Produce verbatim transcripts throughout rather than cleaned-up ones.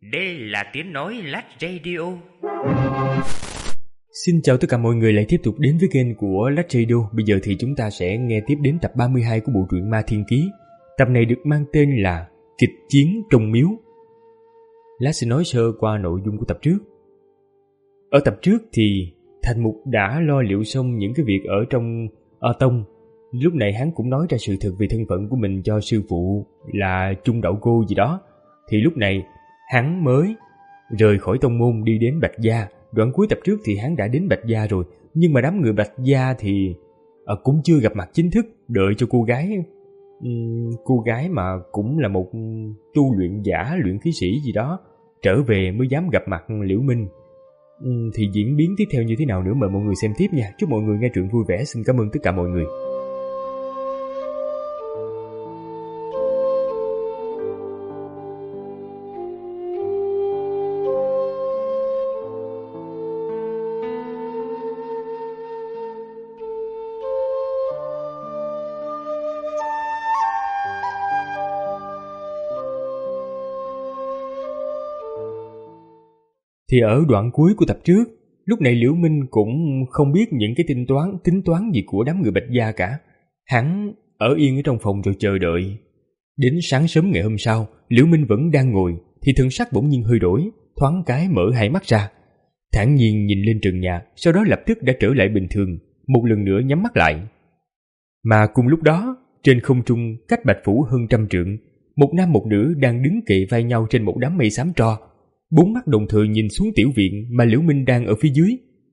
Đây là tiếng nói Lách Radio. Xin chào tất cả mọi người lại tiếp tục đến với kênh của Lách Radio. Bây giờ thì chúng ta sẽ nghe tiếp đến tập ba mươi hai của bộ truyện Ma Thiên Ký. Tập này được mang tên là Kịch Chiến Trong Miếu. Lát sẽ nói sơ qua nội dung của tập trước. Ở tập trước thì Thành Mục đã lo liệu xong những cái việc ở trong ở tông. Lúc này hắn cũng nói ra sự thật về thân phận của mình cho sư phụ là Trung Đậu Cô gì đó. Thì lúc này hắn mới rời khỏi tông môn đi đến Bạch Gia. Đoạn cuối tập trước thì hắn đã đến Bạch Gia rồi, nhưng mà đám người Bạch Gia thì à, cũng chưa gặp mặt chính thức, đợi cho cô gái um, cô gái mà cũng là một tu luyện giả, luyện khí sĩ gì đó trở về mới dám gặp mặt Liễu Minh. Um, thì diễn biến tiếp theo như thế nào nữa mời mọi người xem tiếp nha. Chúc mọi người nghe truyện vui vẻ. Xin cảm ơn tất cả mọi người. Thì ở đoạn cuối của tập trước, lúc này Liễu Minh cũng không biết những cái tính toán, tính toán gì của đám người Bạch Gia cả. Hắn ở yên ở trong phòng rồi chờ đợi. Đến sáng sớm ngày hôm sau, Liễu Minh vẫn đang ngồi, thì thần sắc bỗng nhiên hơi đổi, thoáng cái mở hai mắt ra. Thản nhiên nhìn lên trần nhà, sau đó lập tức đã trở lại bình thường, một lần nữa nhắm mắt lại. Mà cùng lúc đó, trên không trung cách Bạch Phủ hơn trăm trượng, một nam một nữ đang đứng kề vai nhau trên một đám mây xám tro. Bốn mắt đồng thời nhìn xuống tiểu viện mà Liễu Minh đang ở phía dưới.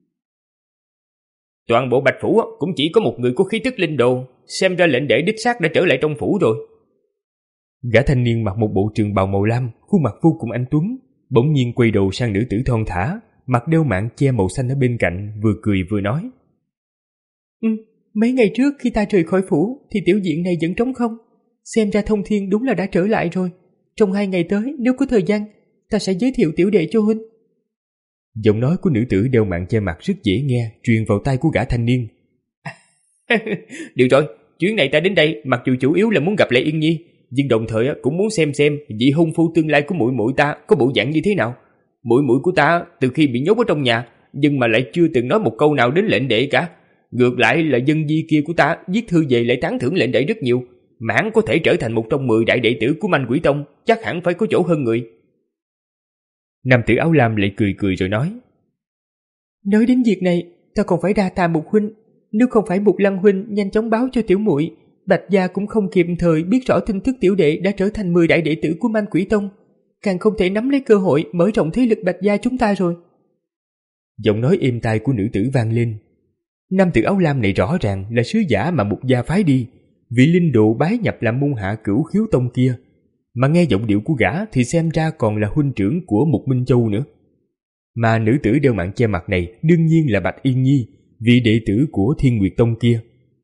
Toàn bộ Bạch Phủ cũng chỉ có một người có khí tức linh đồ, xem ra lệnh đệ đích xác đã trở lại trong phủ rồi. Gã thanh niên mặc một bộ trường bào màu lam, khuôn mặt vô cùng anh tuấn, bỗng nhiên quay đầu sang nữ tử thon thả, mặc đeo mạng che màu xanh ở bên cạnh, vừa cười vừa nói: Ừ, mấy ngày trước khi ta rời khỏi phủ thì tiểu viện này vẫn trống không. Xem ra Thông Thiên đúng là đã trở lại rồi. Trong hai ngày tới nếu có thời gian, ta sẽ giới thiệu tiểu đệ cho huynh. Giọng nói của nữ tử đeo mạng che mặt rất dễ nghe, truyền vào tai của gã thanh niên. Được rồi, chuyến này ta đến đây mặc dù chủ yếu là muốn gặp lại Yên Nhi, nhưng đồng thời cũng muốn xem xem vị hôn phu tương lai của muội muội ta có bộ dạng như thế nào. Muội muội của ta từ khi bị nhốt ở trong nhà, nhưng mà lại chưa từng nói một câu nào đến lệnh đệ cả. Ngược lại là dân di kia của ta viết thư về lại tán thưởng lệnh đệ rất nhiều, mãn có thể trở thành một trong mười đại đệ tử của Manh Quỷ Tông, chắc hẳn phải có chỗ hơn người. Nam tử áo lam lại cười cười rồi nói: Nói đến việc này, ta còn phải đa tạ Mục huynh. Nếu không phải Mục Lăng huynh nhanh chóng báo cho tiểu muội, Bạch Gia cũng không kịp thời biết rõ tin tức tiểu đệ đã trở thành mười đại đệ tử của Manh Quỷ Tông, càng không thể nắm lấy cơ hội mở rộng thế lực Bạch Gia chúng ta rồi. Giọng nói êm tai của nữ tử vang lên. Nam tử áo lam này rõ ràng là sứ giả mà Mục gia phái đi, vị linh độ bái nhập làm môn hạ Cửu Khiếu Tông kia. Mà nghe giọng điệu của gã thì xem ra còn là huynh trưởng của Mục Minh Châu nữa. Mà nữ tử đeo mạng che mặt này đương nhiên là Bạch Yên Nhi, vị đệ tử của Thiên Nguyệt Tông kia.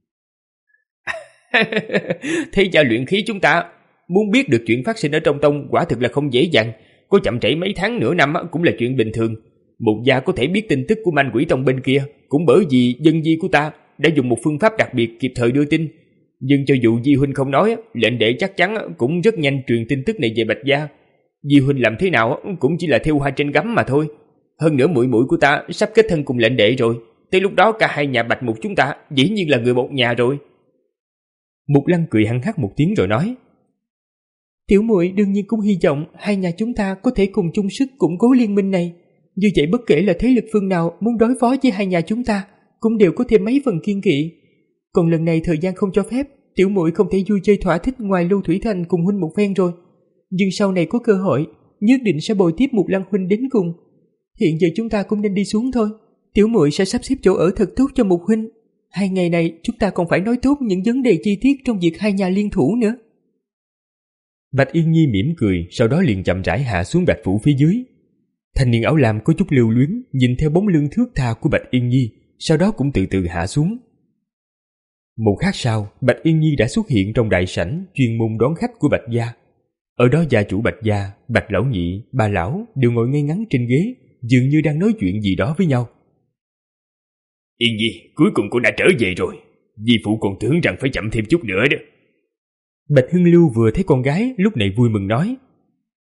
Thế gia luyện khí chúng ta muốn biết được chuyện phát sinh ở trong tông quả thực là không dễ dàng. Có chậm trễ mấy tháng nửa năm cũng là chuyện bình thường. Mục gia có thể biết tin tức của Manh Quỷ Tông bên kia cũng bởi vì dân di của ta đã dùng một phương pháp đặc biệt kịp thời đưa tin. Nhưng cho dù Di huynh không nói, lệnh đệ chắc chắn cũng rất nhanh truyền tin tức này về Bạch Gia. Di huynh làm thế nào cũng chỉ là thêu hoa trên gấm mà thôi. Hơn nữa muội muội của ta sắp kết thân cùng lệnh đệ rồi, tới lúc đó cả hai nhà Bạch Mục chúng ta dĩ nhiên là người một nhà rồi. Mục Lăng cười hăng hắc một tiếng rồi nói: Tiểu muội đương nhiên cũng hy vọng hai nhà chúng ta có thể cùng chung sức củng cố liên minh này. Như vậy bất kể là thế lực phương nào muốn đối phó với hai nhà chúng ta cũng đều có thêm mấy phần kiên kỵ. Còn lần này thời gian không cho phép, tiểu muội không thể vui chơi thỏa thích ngoài Lưu Thủy Thành cùng huynh một phen rồi. Nhưng sau này có cơ hội, nhất định sẽ bồi tiếp Mục Lăng huynh đến cùng. Hiện giờ chúng ta cũng nên đi xuống thôi. Tiểu muội sẽ sắp xếp chỗ ở thật tốt cho Mục huynh. Hai ngày này chúng ta còn phải nói tốt những vấn đề chi tiết trong việc hai nhà liên thủ nữa. Bạch Yên Nhi mỉm cười, sau đó liền chậm rãi hạ xuống Bạch Phủ phía dưới. Thanh niên áo lam có chút lưu luyến, nhìn theo bóng lưng thướt tha của Bạch Yên Nhi, sau đó cũng từ từ hạ xuống. Một khắc sau, Bạch Yên Nhi đã xuất hiện trong đại sảnh chuyên môn đón khách của Bạch Gia. Ở đó gia chủ Bạch Gia, Bạch Lão Nhị, Ba Lão đều ngồi ngay ngắn trên ghế, dường như đang nói chuyện gì đó với nhau. Yên Nhi, cuối cùng cô đã trở về rồi. Di phụ còn tưởng rằng phải chậm thêm chút nữa đó. Bạch Hưng Lưu vừa thấy con gái, lúc này vui mừng nói: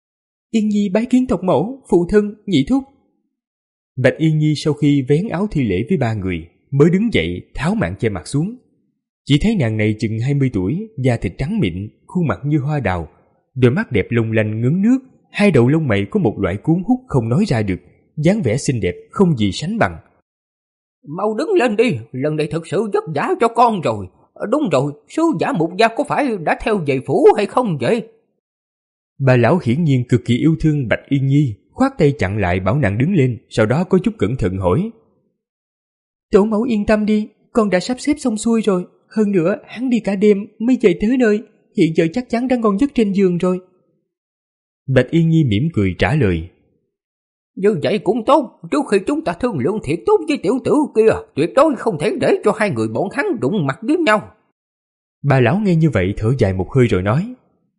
Yên Nhi bái kiến tộc mẫu, phụ thân, nhị thúc. Bạch Yên Nhi sau khi vén áo thi lễ với ba người, mới đứng dậy tháo màn che mặt xuống. Chỉ thấy nàng này chừng hai mươi tuổi, da thịt trắng mịn, khuôn mặt như hoa đào, đôi mắt đẹp long lanh ngấn nước, hai đầu lông mày có một loại cuốn hút không nói ra được, dáng vẻ xinh đẹp không gì sánh bằng. Mau đứng lên đi, lần này thật sự vất vả cho con rồi. Đúng rồi, sứ giả Mục gia có phải đã theo về phủ hay không vậy? Bà lão hiển nhiên cực kỳ yêu thương Bạch Yên Nhi, khoát tay chặn lại bảo nàng đứng lên, sau đó có chút cẩn thận hỏi. Tổ mẫu yên tâm đi, con đã sắp xếp xong xuôi rồi. Hơn nữa, hắn đi cả đêm mới về tới nơi, hiện giờ chắc chắn đã ngon giấc trên giường rồi. Bạch Yên Nhi mỉm cười trả lời. Như vậy cũng tốt, trước khi chúng ta thương lượng thiệt tốt với tiểu tử kia, tuyệt đối không thể để cho hai người bọn hắn đụng mặt với nhau. Bà lão nghe như vậy thở dài một hơi rồi nói.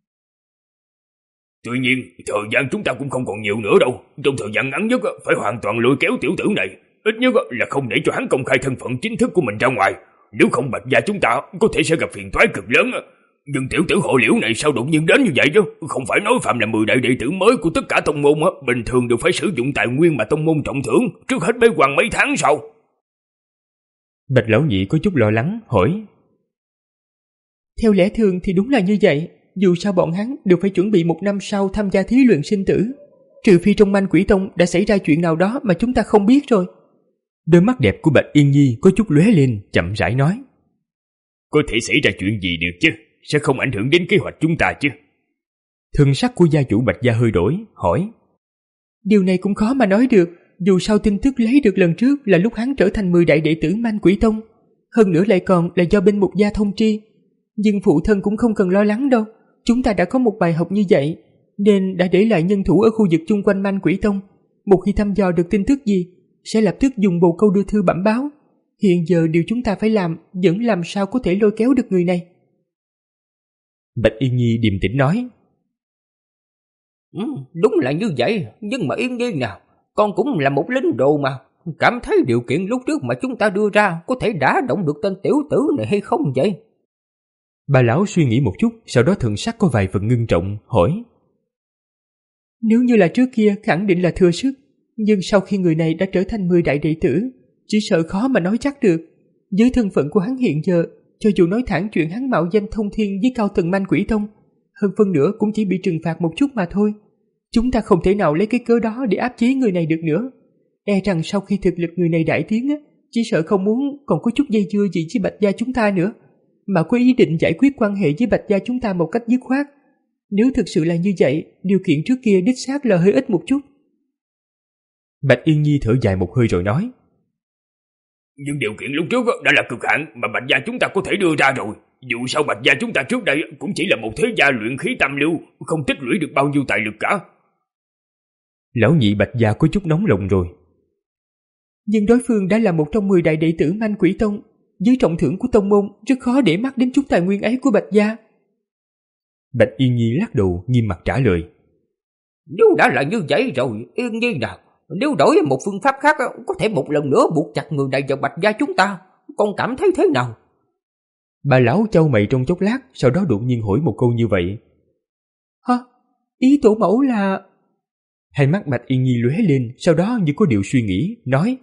Tuy nhiên, thời gian chúng ta cũng không còn nhiều nữa đâu. Trong thời gian ngắn nhất phải hoàn toàn lôi kéo tiểu tử này. Ít nhất là không để cho hắn công khai thân phận chính thức của mình ra ngoài. Nếu không Bạch gia chúng ta có thể sẽ gặp phiền toái cực lớn. Nhưng tiểu tử họ Liễu này sao đột nhiên đến như vậy chứ? Không phải nói phạm là mười đại đệ tử mới của tất cả tông môn, bình thường đều phải sử dụng tài nguyên mà tông môn trọng thưởng trước hết bế quan mấy tháng sau. Bạch lão nhị có chút lo lắng hỏi. Theo lẽ thường thì đúng là như vậy. Dù sao bọn hắn đều phải chuẩn bị một năm sau tham gia thí luyện sinh tử, trừ phi trong Manh Quỷ Tông đã xảy ra chuyện nào đó mà chúng ta không biết rồi. Đôi mắt đẹp của Bạch Yên Nhi có chút lóe lên, chậm rãi nói. Có thể xảy ra chuyện gì được chứ? Sẽ không ảnh hưởng đến kế hoạch chúng ta chứ? Thần sắc của gia chủ Bạch gia hơi đổi, hỏi. Điều này cũng khó mà nói được. Dù sao tin tức lấy được lần trước là lúc hắn trở thành mười đại đệ tử Manh Quỷ Tông, hơn nữa lại còn là do bên Mục gia thông tri. Nhưng phụ thân cũng không cần lo lắng đâu. Chúng ta đã có một bài học như vậy, nên đã để lại nhân thủ ở khu vực chung quanh Manh Quỷ Tông. Một khi thăm dò được tin tức gì, sẽ lập tức dùng bồ câu đưa thư bẩm báo. Hiện giờ điều chúng ta phải làm vẫn làm sao có thể lôi kéo được người này. Bạch Yên Nhi điềm tĩnh nói. Ừ, đúng là như vậy. Nhưng mà Yên Nhi nào, con cũng là một lính đồ mà. Cảm thấy điều kiện lúc trước mà chúng ta đưa ra có thể đả động được tên tiểu tử này hay không vậy? Bà lão suy nghĩ một chút, sau đó thần sắc có vài phần ngưng trọng, hỏi. Nếu như là trước kia khẳng định là thừa sức, nhưng sau khi người này đã trở thành mười đại đệ tử, chỉ sợ khó mà nói chắc được. Với thân phận của hắn hiện giờ, cho dù nói thẳng chuyện hắn mạo danh thông thiên với cao tầng Manh Quỷ Tông, hơn phân nửa cũng chỉ bị trừng phạt một chút mà thôi. Chúng ta không thể nào lấy cái cớ đó để áp chế người này được nữa. E rằng sau khi thực lực người này đại tiến, chỉ sợ không muốn còn có chút dây dưa gì với Bạch gia chúng ta nữa, mà có ý định giải quyết quan hệ với Bạch gia chúng ta một cách dứt khoát. Nếu thực sự là như vậy, điều kiện trước kia đích xác là hơi ít một chút. Bạch Yên Nhi thở dài một hơi rồi nói. Nhưng điều kiện lúc trước đã là cực hạn mà Bạch gia chúng ta có thể đưa ra rồi. Dù sao Bạch gia chúng ta trước đây cũng chỉ là một thế gia luyện khí tam lưu, không tích lũy được bao nhiêu tài lực cả. Lão nhị Bạch gia có chút nóng lòng rồi. Nhưng đối phương đã là một trong mười đại đệ tử Manh Quỷ Tông, với trọng thưởng của tông môn rất khó để mắt đến chút tài nguyên ấy của Bạch gia. Bạch Yên Nhi lắc đầu nghiêm mặt trả lời. Nếu đã là như vậy rồi, Yên Nhi nào, nếu đổi một phương pháp khác có thể một lần nữa buộc chặt người này vào Bạch gia chúng ta, con cảm thấy thế nào? Bà lão chau mày trong chốc lát, sau đó đột nhiên hỏi một câu như vậy. Hả? Ý tổ mẫu là... Hai mắt Bạch Yên Nhi lóe lên, sau đó như có điều suy nghĩ, nói.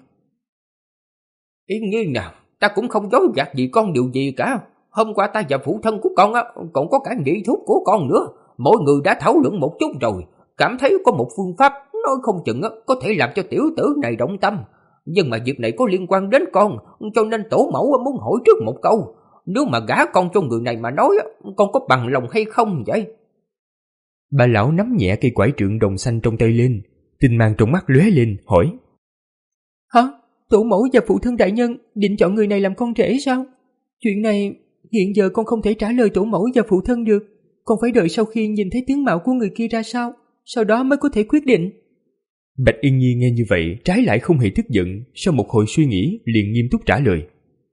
Yên Nhi nào, ta cũng không dối gạt gì con điều gì cả. Hôm qua ta và phụ thân của con á, còn có cả nhị thúc của con nữa. Mỗi người đã thảo luận một chút rồi, cảm thấy có một phương pháp nói không chừng á, có thể làm cho tiểu tử này động tâm. Nhưng mà việc này có liên quan đến con, cho nên tổ mẫu muốn hỏi trước một câu. Nếu mà gả con cho người này mà nói, con có bằng lòng hay không vậy? Bà lão nắm nhẹ cây quải trượng đồng xanh trong tay lên, tinh mang trong mắt lóe lên, hỏi. Hả? Tổ mẫu và phụ thân đại nhân định chọn người này làm con rể sao? Chuyện này hiện giờ con không thể trả lời tổ mẫu và phụ thân được. Con phải đợi sau khi nhìn thấy tướng mạo của người kia ra sao, sau đó mới có thể quyết định. Bạch Yên Nhi nghe như vậy, trái lại không hề tức giận, sau một hồi suy nghĩ liền nghiêm túc trả lời.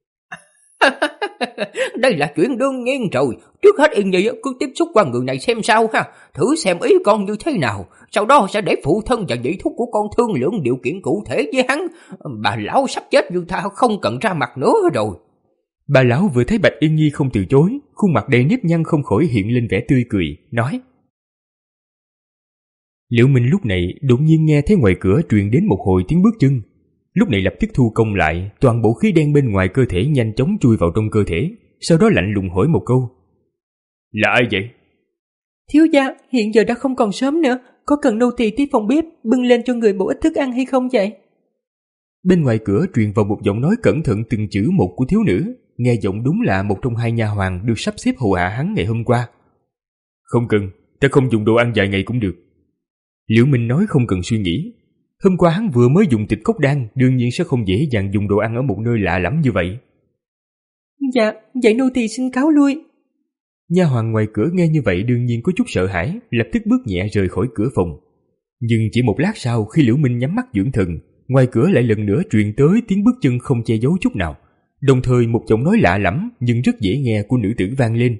Đây là chuyện đương nhiên rồi. Trước hết Yên Nhi cứ tiếp xúc qua người này xem sao ha, thử xem ý con như thế nào. Sau đó sẽ để phụ thân và nhị thúc của con thương lượng điều kiện cụ thể với hắn. Bà lão sắp chết như tha không cần ra mặt nữa rồi. Bà lão vừa thấy Bạch Yên Nhi không từ chối, khuôn mặt đầy nếp nhăn không khỏi hiện lên vẻ tươi cười, nói. Liễu Minh lúc này đột nhiên nghe thấy ngoài cửa truyền đến một hồi tiếng bước chân. Lúc này lập tức thu công lại, toàn bộ khí đen bên ngoài cơ thể nhanh chóng chui vào trong cơ thể, sau đó lạnh lùng hỏi một câu. Là ai vậy? Thiếu gia, hiện giờ đã không còn sớm nữa, có cần nô tỳ tới phòng bếp bưng lên cho người một ít thức ăn hay không vậy? Bên ngoài cửa truyền vào một giọng nói cẩn thận từng chữ một của thiếu nữ, nghe giọng đúng là một trong hai nha hoàn được sắp xếp hầu hạ hắn ngày hôm qua. Không cần, ta không dùng đồ ăn vài ngày cũng được. Liễu Minh nói không cần suy nghĩ. Hôm qua hắn vừa mới dùng tịch cốc đan, đương nhiên sẽ không dễ dàng dùng đồ ăn ở một nơi lạ lẫm như vậy. Dạ, vậy nô tỳ xin cáo lui. Nha hoàn ngoài cửa nghe như vậy đương nhiên có chút sợ hãi, lập tức bước nhẹ rời khỏi cửa phòng. Nhưng chỉ một lát sau, khi Liễu Minh nhắm mắt dưỡng thần, ngoài cửa lại lần nữa truyền tới tiếng bước chân không che giấu chút nào, đồng thời một giọng nói lạ lẫm nhưng rất dễ nghe của nữ tử vang lên.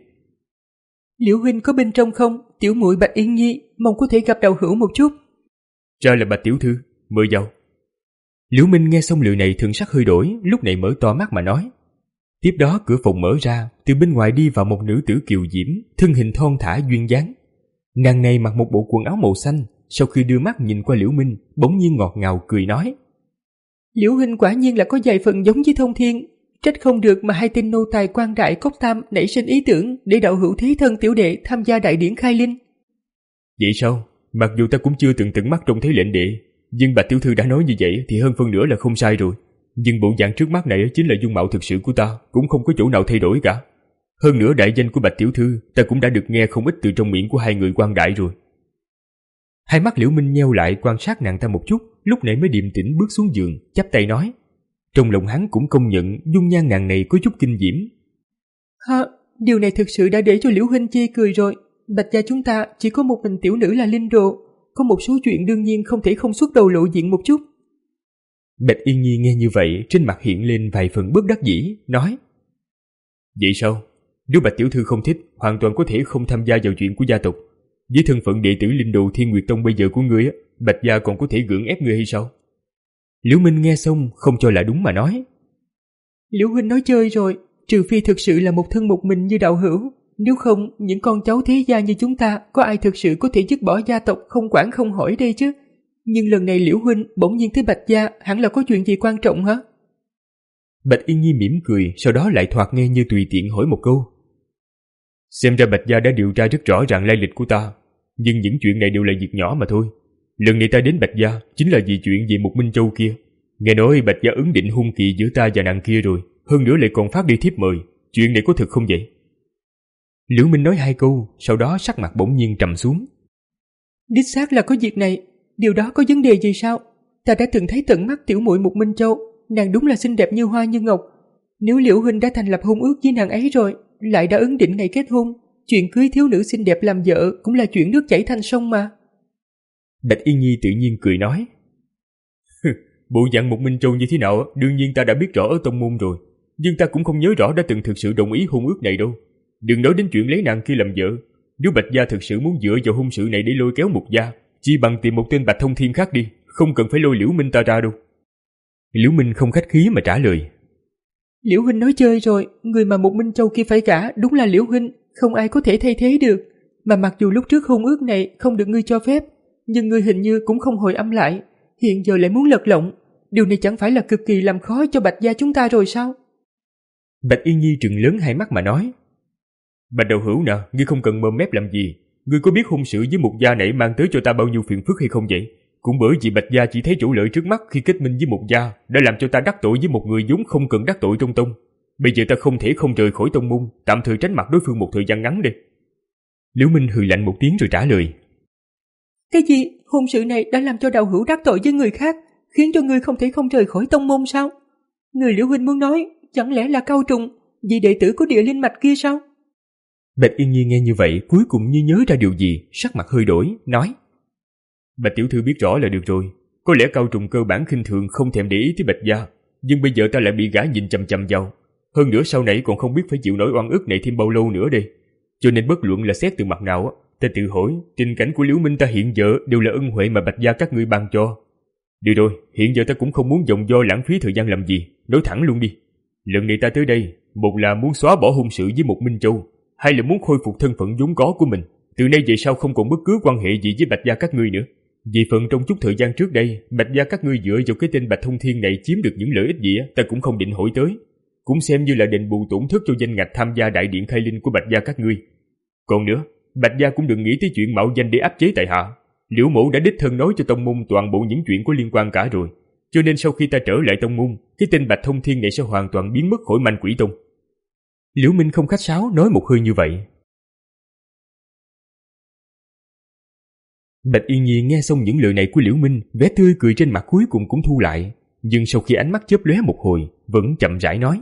Liễu huynh có bên trong không? Tiểu muội Bạch Yên Nhi mong có thể gặp đạo hữu một chút. Ra là Bạch tiểu thư, mời vào. Liễu Minh nghe xong lời này thần sắc hơi đổi, lúc này mở to mắt mà nói. Tiếp đó cửa phòng mở ra, từ bên ngoài đi vào một nữ tử kiều diễm, thân hình thon thả duyên dáng. Nàng này mặc một bộ quần áo màu xanh, sau khi đưa mắt nhìn qua Liễu Minh, bỗng nhiên ngọt ngào cười nói. Liễu huynh quả nhiên là có vài phần giống với Thông Thiên, trách không được mà hai tên nô tài Quan Đại Cốc Tam nảy sinh ý tưởng để đạo hữu thế thân tiểu đệ tham gia đại điển khai linh. Vậy sao? Mặc dù ta cũng chưa từng tận mắt trông thấy lệnh đệ, nhưng Bạch tiểu thư đã nói như vậy thì hơn phân nửa là không sai rồi. Nhưng bộ dạng trước mắt này chính là dung mạo thực sự của ta, cũng không có chỗ nào thay đổi cả. Hơn nữa đại danh của Bạch tiểu thư ta cũng đã được nghe không ít từ trong miệng của hai người Quan Đại rồi. Hai mắt Liễu Minh nheo lại quan sát nàng ta một chút, lúc này mới điềm tĩnh bước xuống giường, chắp tay nói. Trong lòng hắn cũng công nhận dung nhan nàng này có chút kinh diễm. Ha, điều này thực sự đã để cho Liễu huynh chê cười rồi. Bạch gia chúng ta chỉ có một mình tiểu nữ là linh đồ, có một số chuyện đương nhiên không thể không xuất đầu lộ diện một chút. Bạch Yên Nhi nghe như vậy, trên mặt hiện lên vài phần bất đắc dĩ, nói. Vậy sao? Nếu Bạch tiểu thư không thích, hoàn toàn có thể không tham gia vào chuyện của gia tộc. Với thân phận đệ tử linh đồ Thiên Nguyệt Tông bây giờ của ngươi, Bạch gia còn có thể gượng ép ngươi hay sao? Liễu Minh nghe xong không cho là đúng mà nói. Liễu huynh nói chơi rồi, trừ phi thực sự là một thân một mình như đạo hữu, nếu không những con cháu thế gia như chúng ta có ai thực sự có thể dứt bỏ gia tộc không quản không hỏi đây chứ. Nhưng lần này Liễu huynh bỗng nhiên tới Bạch gia, hẳn là có chuyện gì quan trọng hả? Bạch Yên Nhi mỉm cười, sau đó lại thoạt nghe như tùy tiện hỏi một câu. Xem ra Bạch gia đã điều tra rất rõ ràng lai lịch của ta, nhưng những chuyện này đều là việc nhỏ mà thôi. Lần này ta đến Bạch gia chính là vì chuyện về một Minh Châu kia. Nghe nói Bạch gia ứng định hôn kỳ giữa ta và nàng kia rồi, hơn nữa lại còn phát đi thiếp mời. Chuyện này có thật không vậy? Liễu Minh nói hai câu, sau đó sắc mặt bỗng nhiên trầm xuống. Đích xác là có việc này, điều đó có vấn đề gì sao? Ta đã từng thấy tận mắt tiểu muội một Minh Châu, nàng đúng là xinh đẹp như hoa như ngọc. Nếu Liễu huynh đã thành lập hôn ước với nàng ấy rồi, lại đã ứng định ngày kết hôn, chuyện cưới thiếu nữ xinh đẹp làm vợ cũng là chuyện nước chảy thành sông mà. Bạch Yên Nhi tự nhiên cười nói. Bộ dạng một Minh Châu như thế nào đương nhiên ta đã biết rõ ở tông môn rồi, nhưng ta cũng không nhớ rõ đã từng thực sự đồng ý hôn ước này đâu. Đừng nói đến chuyện lấy nàng kia làm vợ. Nếu Bạch gia thực sự muốn dựa vào hôn sự này để lôi kéo Mục gia, chỉ bằng tìm một tên Bạch Thông Thiên khác đi, không cần phải lôi Liễu Minh ta ra đâu. Liễu Minh không khách khí mà trả lời. Liễu huynh nói chơi rồi, người mà một Minh Châu kia phải gả đúng là Liễu huynh, không ai có thể thay thế được. Mà mặc dù lúc trước hôn ước này không được ngươi cho phép, nhưng ngươi hình như cũng không hồi âm lại, hiện giờ lại muốn lật lọng. Điều này chẳng phải là cực kỳ làm khó cho Bạch gia chúng ta rồi sao? Bạch Yên Nhi trừng lớn hai mắt mà nói. Bạch đạo hữu nè, ngươi không cần mồm mép làm gì. Ngươi có biết hôn sự với Mục gia này mang tới cho ta bao nhiêu phiền phức hay không vậy? Cũng bởi vì Bạch gia chỉ thấy chỗ lợi trước mắt khi kết minh với Mục gia, đã làm cho ta đắc tội với một người vốn không cần đắc tội trong tông. Bây giờ ta không thể không rời khỏi tông môn, tạm thời tránh mặt đối phương một thời gian ngắn đi. Liễu Minh hừ lạnh một tiếng rồi trả lời. Cái gì? Hôn sự này đã làm cho đạo hữu đắc tội với người khác, khiến cho ngươi không thể không rời khỏi tông môn sao? Người Liễu huynh muốn nói, chẳng lẽ là Cao Trùng, vị đệ tử của địa linh mạch kia sao? Bạch Yên Nhi nghe như vậy cuối cùng như nhớ ra điều gì, sắc mặt hơi đổi, nói. Bạch tiểu thư biết rõ là được rồi. Có lẽ Cao Trùng cơ bản khinh thường không thèm để ý tới Bạch gia, nhưng bây giờ ta lại bị gã nhìn chằm chằm vào. Hơn nữa sau này còn không biết phải chịu nổi oan ức này thêm bao lâu nữa đây. Cho nên bất luận là xét từ mặt nào, ta tự hỏi tình cảnh của Liễu Minh ta hiện giờ đều là ân huệ mà Bạch gia các ngươi ban cho. Được rồi, hiện giờ ta cũng không muốn dòng do lãng phí thời gian làm gì, nói thẳng luôn đi. Lần này ta tới đây, một là muốn xóa bỏ hôn sự với một Minh Châu, hai là muốn khôi phục thân phận vốn có của mình. Từ nay về sau không còn bất cứ quan hệ gì với Bạch gia các ngươi nữa. Vì phần trong chút thời gian trước đây, Bạch gia các ngươi dựa vào cái tên Bạch Thông Thiên này chiếm được những lợi ích gì ta cũng không định hỏi tới. Cũng xem như là đền bù tổn thất cho danh ngạch tham gia đại điện khai linh của Bạch gia các ngươi. Còn nữa, Bạch gia cũng đừng nghĩ tới chuyện mạo danh để áp chế tại hạ. Liễu mẫu đã đích thân nói cho tông môn toàn bộ những chuyện có liên quan cả rồi. Cho nên sau khi ta trở lại tông môn, cái tên Bạch Thông Thiên này sẽ hoàn toàn biến mất khỏi Manh Quỷ Tông. Liễu Minh không khách sáo nói một hơi như vậy. Bạch Yên Nhi nghe xong những lời này của Liễu Minh, vẻ tươi cười trên mặt cuối cùng cũng thu lại, nhưng sau khi ánh mắt chớp lóe một hồi, vẫn chậm rãi nói: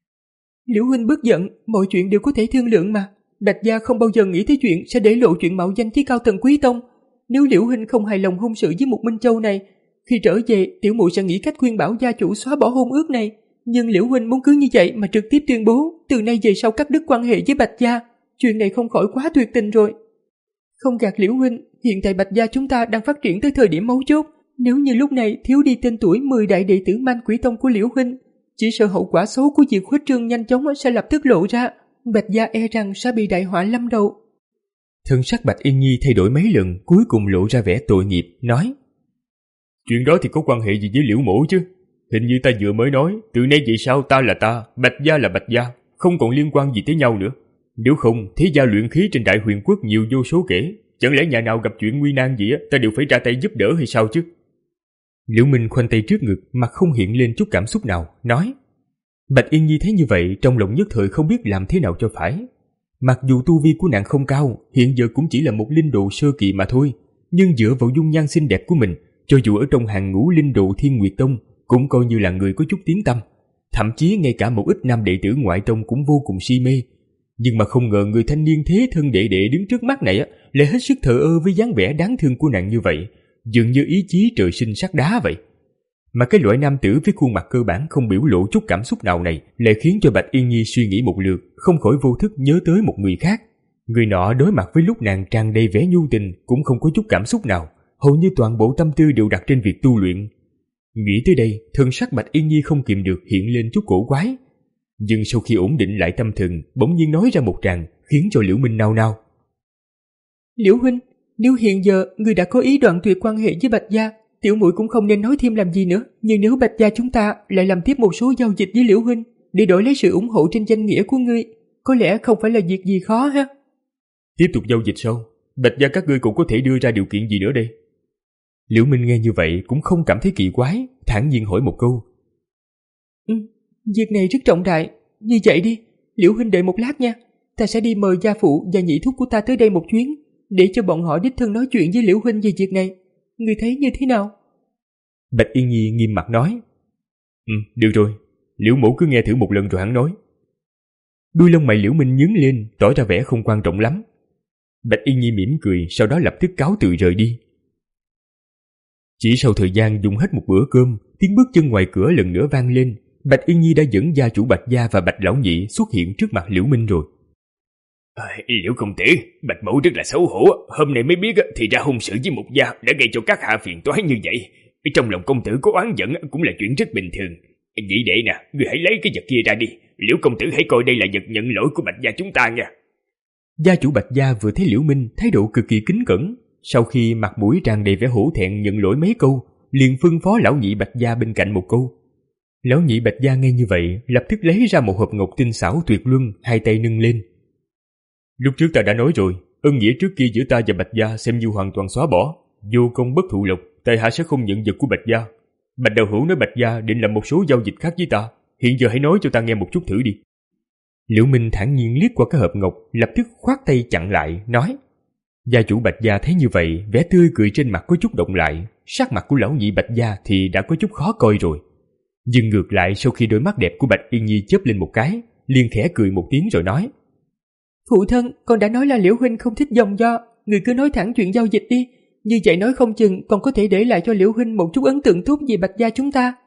Liễu huynh bớt giận, mọi chuyện đều có thể thương lượng mà. Bạch gia không bao giờ nghĩ tới chuyện sẽ để lộ chuyện mạo danh với cao tầng Quý Tông. Nếu Liễu huynh không hài lòng hôn sự với Mục Minh Châu này, khi trở về tiểu muội sẽ nghĩ cách khuyên bảo gia chủ xóa bỏ hôn ước này. Nhưng Liễu huynh muốn cứ như vậy mà trực tiếp tuyên bố từ nay về sau cắt đứt quan hệ với Bạch gia, chuyện này không khỏi quá tuyệt tình rồi. Không gạt Liễu huynh, hiện tại Bạch gia chúng ta đang phát triển tới thời điểm mấu chốt. Nếu như lúc này thiếu đi tên tuổi mười đại đệ tử Manh Quỷ Tông của Liễu huynh, chỉ sợ hậu quả xấu của việc khuếch trương nhanh chóng sẽ lập tức lộ ra. Bạch gia e rằng sẽ bị đại họa lâm đầu. Thân sắc Bạch Yên Nhi thay đổi mấy lần, cuối cùng lộ ra vẻ tội nghiệp, nói: Chuyện đó thì có quan hệ gì với Liễu mẫu chứ? Hình như ta vừa mới nói, từ nay về sau ta là ta, Bạch gia là Bạch gia, không còn liên quan gì tới nhau nữa. Nếu không, thế gia luyện khí trên Đại Huyền Quốc nhiều vô số kể, chẳng lẽ nhà nào gặp chuyện nguy nan gì ta đều phải ra tay giúp đỡ hay sao chứ? Liễu Minh khoanh tay trước ngực, mặt không hiện lên chút cảm xúc nào, nói: Bạch Yên Nhi thấy như vậy, trong lòng nhất thời không biết làm thế nào cho phải. Mặc dù tu vi của nàng không cao, hiện giờ cũng chỉ là một linh độ sơ kỳ mà thôi, nhưng dựa vào dung nhan xinh đẹp của mình, cho dù ở trong hàng ngũ linh độ Thiên Nguyệt Tông, cũng coi như là người có chút tiếng tăm. Thậm chí ngay cả một ít nam đệ tử ngoại tông cũng vô cùng si mê. Nhưng mà không ngờ người thanh niên thế thân đệ đệ đứng trước mắt này lại hết sức thờ ơ với dáng vẻ đáng thương của nàng như vậy, dường như ý chí trời sinh sắt đá vậy. Mà cái loại nam tử với khuôn mặt cơ bản không biểu lộ chút cảm xúc nào này lại khiến cho Bạch Yên Nhi suy nghĩ một lượt, không khỏi vô thức nhớ tới một người khác. Người nọ đối mặt với lúc nàng tràn đầy vẻ nhu tình cũng không có chút cảm xúc nào, hầu như toàn bộ tâm tư đều đặt trên việc tu luyện. Nghĩ tới đây, thân sắc Bạch Yên Nhi không kìm được hiện lên chút cổ quái. Nhưng sau khi ổn định lại tâm thần, bỗng nhiên nói ra một tràng, khiến cho Liễu Minh nao nao. Liễu huynh, nếu hiện giờ người đã có ý đoạn tuyệt quan hệ với Bạch gia, tiểu muội cũng không nên nói thêm làm gì nữa. Nhưng nếu Bạch gia chúng ta lại làm tiếp một số giao dịch với Liễu huynh để đổi lấy sự ủng hộ trên danh nghĩa của ngươi, có lẽ không phải là việc gì khó ha. Tiếp tục giao dịch sao? Bạch gia các ngươi cũng có thể đưa ra điều kiện gì nữa đây? Liễu Minh nghe như vậy cũng không cảm thấy kỳ quái, thản nhiên hỏi một câu. Ừ, việc này rất trọng đại. Như vậy đi, Liễu huynh đợi một lát nha. Ta sẽ đi mời gia phụ và nhị thúc của ta tới đây một chuyến, để cho bọn họ đích thân nói chuyện với Liễu huynh về việc này. Ngươi thấy như thế nào? Bạch Yên Nhi nghiêm mặt nói. Ừ, được rồi. Liễu mẫu cứ nghe thử một lần rồi hắn nói. Đuôi lông mày Liễu Minh nhướng lên, tỏ ra vẻ không quan trọng lắm. Bạch Yên Nhi mỉm cười, sau đó lập tức cáo từ rời đi. Chỉ sau thời gian dùng hết một bữa cơm, tiếng bước chân ngoài cửa lần nữa vang lên. Bạch Yên Nhi đã dẫn gia chủ Bạch gia và Bạch lão nhị xuất hiện trước mặt Liễu Minh rồi. À, Liễu công tử, Bạch mẫu rất là xấu hổ, hôm nay mới biết thì ra hôn sự với một gia đã gây cho các hạ phiền toái như vậy. Trong lòng công tử có oán giận cũng là chuyện rất bình thường. Nhị đệ nè, người hãy lấy cái vật kia ra đi. Liễu công tử hãy coi đây là vật nhận lỗi của Bạch gia chúng ta nha. Gia chủ Bạch gia vừa thấy Liễu Minh thái độ cực kỳ kính cẩn, sau khi mặt mũi tràn đầy vẻ hổ thẹn nhận lỗi mấy câu, liền phân phó lão nhị Bạch gia bên cạnh một câu. Lão nhị Bạch gia nghe như vậy, lập tức lấy ra một hộp ngọc tinh xảo tuyệt luân, hai tay nâng lên. Lúc trước ta đã nói rồi, ân nghĩa trước kia giữa ta và Bạch gia xem như hoàn toàn xóa bỏ, vô công bất thụ lộc, tại hạ sẽ không nhận vật của Bạch gia. Bạch đạo hữu nói Bạch gia định làm một số giao dịch khác với ta, hiện giờ hãy nói cho ta nghe một chút thử đi. Liễu Minh thản nhiên liếc qua cái hộp ngọc, lập tức khoát tay chặn lại, nói. Gia chủ Bạch gia thấy như vậy, vẻ tươi cười trên mặt có chút động lại, sắc mặt của lão nhị Bạch gia thì đã có chút khó coi rồi. Nhưng ngược lại sau khi đôi mắt đẹp của Bạch Yên Nhi chớp lên một cái, liền khẽ cười một tiếng rồi nói. Phụ thân, con đã nói là Liễu huynh không thích dòng do, người cứ nói thẳng chuyện giao dịch đi. Như vậy nói không chừng còn có thể để lại cho Liễu huynh một chút ấn tượng tốt về Bạch gia chúng ta.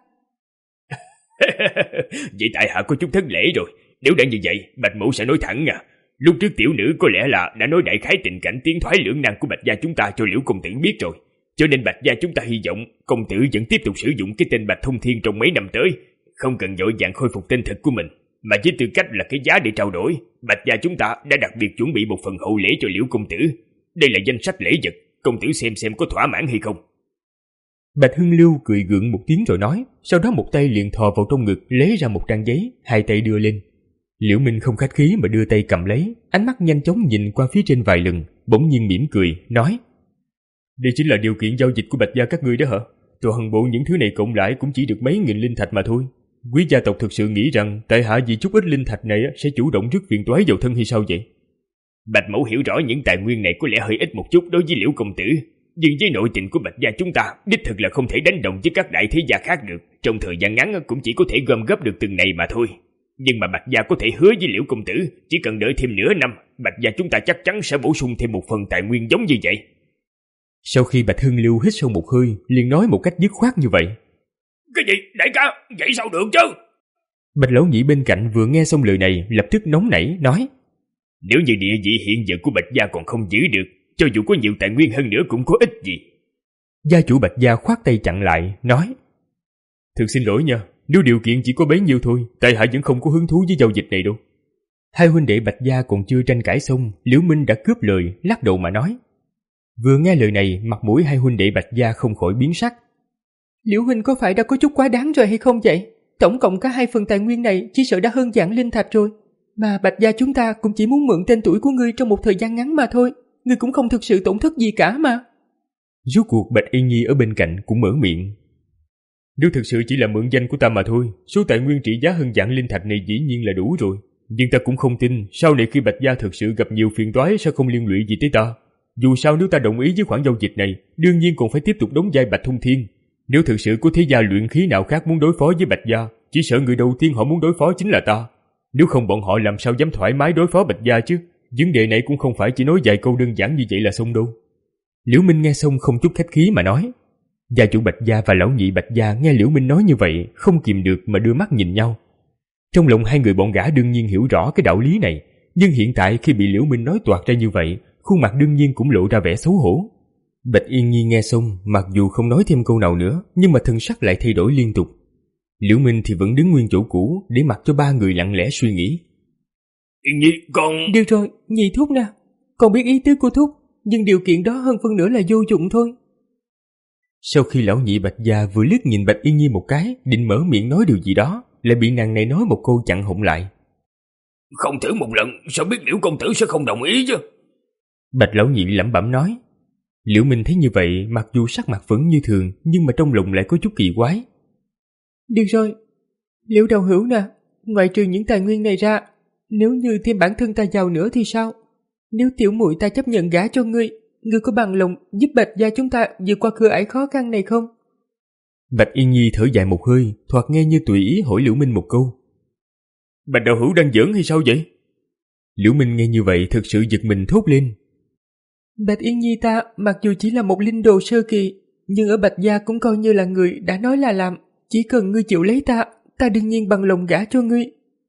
Vậy tại hạ có chút thất lễ rồi. Nếu đã như vậy, Bạch mẫu sẽ nói thẳng nha. Lúc trước tiểu nữ có lẽ là đã nói đại khái tình cảnh tiến thoái lưỡng nan của Bạch gia chúng ta cho Liễu công tử biết rồi. Cho nên Bạch gia chúng ta hy vọng công tử vẫn tiếp tục sử dụng cái tên Bạch Thông Thiên trong mấy năm tới, không cần vội vàng khôi phục tên thật của mình, mà với tư cách là cái giá để trao đổi, Bạch gia chúng ta đã đặc biệt chuẩn bị một phần hậu lễ cho Liễu công tử. Đây là danh sách lễ vật, công tử xem xem có thỏa mãn hay không. Bạch Hưng Lưu cười gượng một tiếng rồi nói, sau đó một tay liền thò vào trong ngực lấy ra một trang giấy, hai tay đưa lên. Liễu Minh không khách khí mà đưa tay cầm lấy, ánh mắt nhanh chóng nhìn qua phía trên vài lần, bỗng nhiên mỉm cười, nói: Đây chính là điều kiện giao dịch của Bạch gia các ngươi đó hả? Toàn bộ những thứ này cộng lại cũng chỉ được mấy nghìn linh thạch mà thôi. Quý gia tộc thực sự nghĩ rằng tại hạ vì chút ít linh thạch này sẽ chủ động rước phiền toái vào thân hay sao vậy? Bạch mẫu hiểu rõ những tài nguyên này có lẽ hơi ít một chút đối với Liễu công tử, nhưng với nội tình của Bạch gia chúng ta, đích thực là không thể đánh đồng với các đại thế gia khác được. Trong thời gian ngắn cũng chỉ có thể gom góp được từng này mà thôi. Nhưng mà Bạch gia có thể hứa với Liễu công tử, chỉ cần đợi thêm nửa năm, Bạch gia chúng ta chắc chắn sẽ bổ sung thêm một phần tài nguyên giống như vậy. Sau khi Bạch Hưng Lưu hít sâu một hơi, liền nói một cách dứt khoát như vậy. Cái gì? Đại ca, vậy sao được chứ? Bạch Lão Nhị bên cạnh vừa nghe xong lời này, lập tức nóng nảy nói: Nếu như địa vị hiện giờ của Bạch gia còn không giữ được, cho dù có nhiều tài nguyên hơn nữa cũng có ích gì. Gia chủ Bạch gia khoát tay chặn lại, nói: Thực xin lỗi nha, nếu điều kiện chỉ có bấy nhiêu thôi, tại hạ vẫn không có hứng thú với giao dịch này đâu. Hai huynh đệ Bạch gia còn chưa tranh cãi xong, Liễu Minh đã cướp lời, lắc đầu mà nói. Vừa nghe lời này, mặt mũi hai huynh đệ Bạch gia không khỏi biến sắc. Liễu huynh có phải đã có chút quá đáng rồi hay không vậy? Tổng cộng cả hai phần tài nguyên này chỉ sợ đã hơn vạn linh thạch rồi. Mà Bạch gia chúng ta cũng chỉ muốn mượn tên tuổi của ngươi trong một thời gian ngắn mà thôi. Ngươi cũng không thực sự tổn thất gì cả mà. Rốt cuộc Bạch Yên Nhi ở bên cạnh cũng mở miệng. Nếu thực sự chỉ là mượn danh của ta mà thôi, số tài nguyên trị giá hơn vạn linh thạch này dĩ nhiên là đủ rồi. Nhưng ta cũng không tin sau này khi Bạch gia thực sự gặp nhiều phiền toái sẽ không liên lụy gì tới ta. Dù sao nếu ta đồng ý với khoản giao dịch này, đương nhiên còn phải tiếp tục đóng vai Bạch Thông Thiên. Nếu thực sự có thế gia luyện khí nào khác muốn đối phó với Bạch gia, chỉ sợ người đầu tiên họ muốn đối phó chính là ta. Nếu không bọn họ làm sao dám thoải mái đối phó Bạch gia chứ? Vấn đề này cũng không phải chỉ nói vài câu đơn giản như vậy là xong đâu. Liễu Minh nghe xong không chút khách khí mà nói. Gia chủ Bạch gia và lão nhị Bạch gia nghe Liễu Minh nói như vậy, không kìm được mà đưa mắt nhìn nhau. Trong lòng hai người bọn gã đương nhiên hiểu rõ cái đạo lý này, nhưng hiện tại khi bị Liễu Minh nói toạc ra như vậy, khuôn mặt đương nhiên cũng lộ ra vẻ xấu hổ. Bạch Yên Nhi nghe xong, mặc dù không nói thêm câu nào nữa, nhưng mà thân sắc lại thay đổi liên tục. Liễu Minh thì vẫn đứng nguyên chỗ cũ, để mặc cho ba người lặng lẽ suy nghĩ. Yên Nhi, con... Được rồi, Nhi thúc nè, con biết ý tứ của thúc, nhưng điều kiện đó hơn phân nửa là vô dụng thôi. Sau khi lão nhị Bạch gia vừa liếc nhìn Bạch Yên Nhi một cái, định mở miệng nói điều gì đó, lại bị nàng này nói một câu chặn họng lại. Không thử một lần, sao biết Liễu công tử sẽ không đồng ý chứ? Bạch lão nhị lẩm bẩm nói. Liễu Minh thấy như vậy, mặc dù sắc mặt vẫn như thường, nhưng mà trong lòng lại có chút kỳ quái. Được rồi, Liễu đạo hữu nè, ngoại trừ những tài nguyên này ra, nếu như thêm bản thân ta giàu nữa thì sao? Nếu tiểu muội ta chấp nhận gả cho ngươi, ngươi có bằng lòng giúp Bạch gia chúng ta vượt qua cửa ải khó khăn này không? Bạch Yên Nhi thở dài một hơi, thoạt nghe như tùy ý hỏi Liễu Minh một câu. Bạch đạo hữu đang giỡn hay sao vậy? Liễu Minh nghe như vậy thực sự giật mình thốt lên. Bạch Yên Nhi ta mặc dù chỉ là một linh đồ sơ kỳ, nhưng ở Bạch gia cũng coi như là người đã nói là làm. Chỉ cần ngươi chịu lấy ta, ta đương nhiên bằng lòng gả cho ngươi.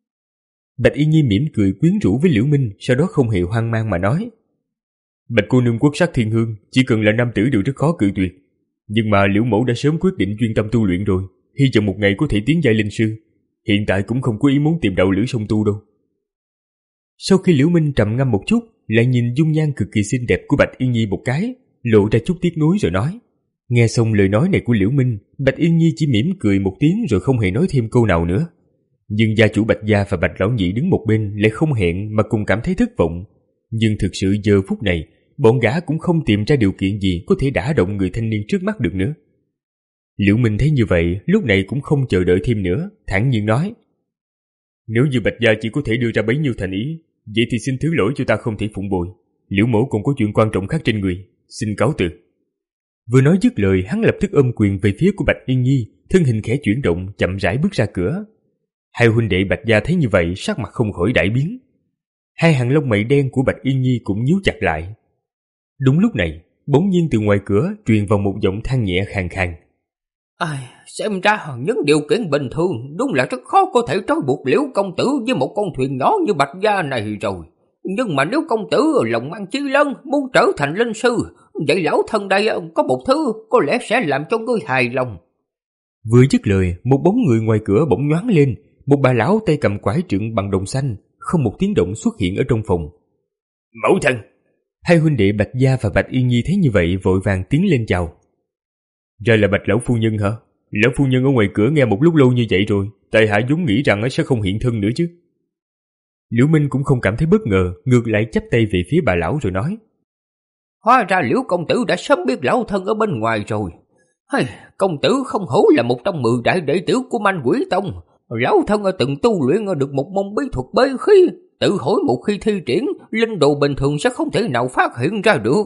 Bạch Yên Nhi mỉm cười quyến rũ với Liễu Minh, sau đó không hề hoang mang mà nói. Bạch cô nương quốc sắc thiên hương, chỉ cần là nam tử đều rất khó cự tuyệt. Nhưng mà Liễu mẫu đã sớm quyết định chuyên tâm tu luyện rồi, hy vọng một ngày có thể tiến giai linh sư. Hiện tại cũng không có ý muốn tìm đạo lữ song tu đâu. Sau khi Liễu Minh trầm ngâm một chút, lại nhìn dung nhan cực kỳ xinh đẹp của Bạch Yên Nhi một cái, lộ ra chút tiếc nuối rồi nói. Nghe xong lời nói này của Liễu Minh, Bạch Yên Nhi chỉ mỉm cười một tiếng rồi không hề nói thêm câu nào nữa. Nhưng gia chủ Bạch gia và Bạch lão nhị đứng một bên lại không hẹn mà cùng cảm thấy thất vọng. Nhưng thực sự giờ phút này, bọn gã cũng không tìm ra điều kiện gì có thể đả động người thanh niên trước mắt được nữa. Liễu Minh thấy như vậy, lúc này cũng không chờ đợi thêm nữa, thản nhiên nói. Nếu như Bạch gia chỉ có thể đưa ra bấy nhiêu thành ý, vậy thì xin thứ lỗi cho ta không thể phụng bồi. Liễu mẫu còn có chuyện quan trọng khác trên người, xin cáo từ. Vừa nói dứt lời, hắn lập tức ôm quyền về phía của Bạch Yên Nhi, thân hình khẽ chuyển động, chậm rãi bước ra cửa. Hai huynh đệ Bạch gia thấy như vậy, sắc mặt không khỏi đại biến. Hai hàng lông mày đen của Bạch Yên Nhi cũng nhíu chặt lại. Đúng lúc này, bỗng nhiên từ ngoài cửa truyền vào một giọng than nhẹ khàn khàn. Ai, xem ra những điều kiện bình thường đúng là rất khó có thể trói buộc Liễu công tử với một con thuyền nhỏ như Bạch gia này rồi. Nhưng mà nếu công tử lòng mang chí lớn muốn trở thành linh sư, vậy lão thân đây có một thứ có lẽ sẽ làm cho ngươi hài lòng. Vừa dứt lời, một bóng người ngoài cửa bỗng nhoáng lên, một bà lão tay cầm quải trượng bằng đồng xanh, không một tiếng động xuất hiện ở trong phòng. Mẫu thân! Hai huynh đệ Bạch Gia và Bạch Yên Nhi thấy như vậy vội vàng tiến lên chào. Ra là Bạch lão phu nhân hả? Lão phu nhân ở ngoài cửa nghe một lúc lâu như vậy rồi, tại hạ vốn nghĩ rằng sẽ không hiện thân nữa chứ. Liễu Minh cũng không cảm thấy bất ngờ, ngược lại chắp tay về phía bà lão rồi nói. Hóa ra Liễu công tử đã sớm biết lão thân ở bên ngoài rồi. Hay, công tử không hổ là một trong mười đại đệ tử của Manh Quỷ Tông. Lão thân từng tu luyện được một môn bí thuật bế khí, tự hỏi một khi thi triển, linh đồ bình thường sẽ không thể nào phát hiện ra được.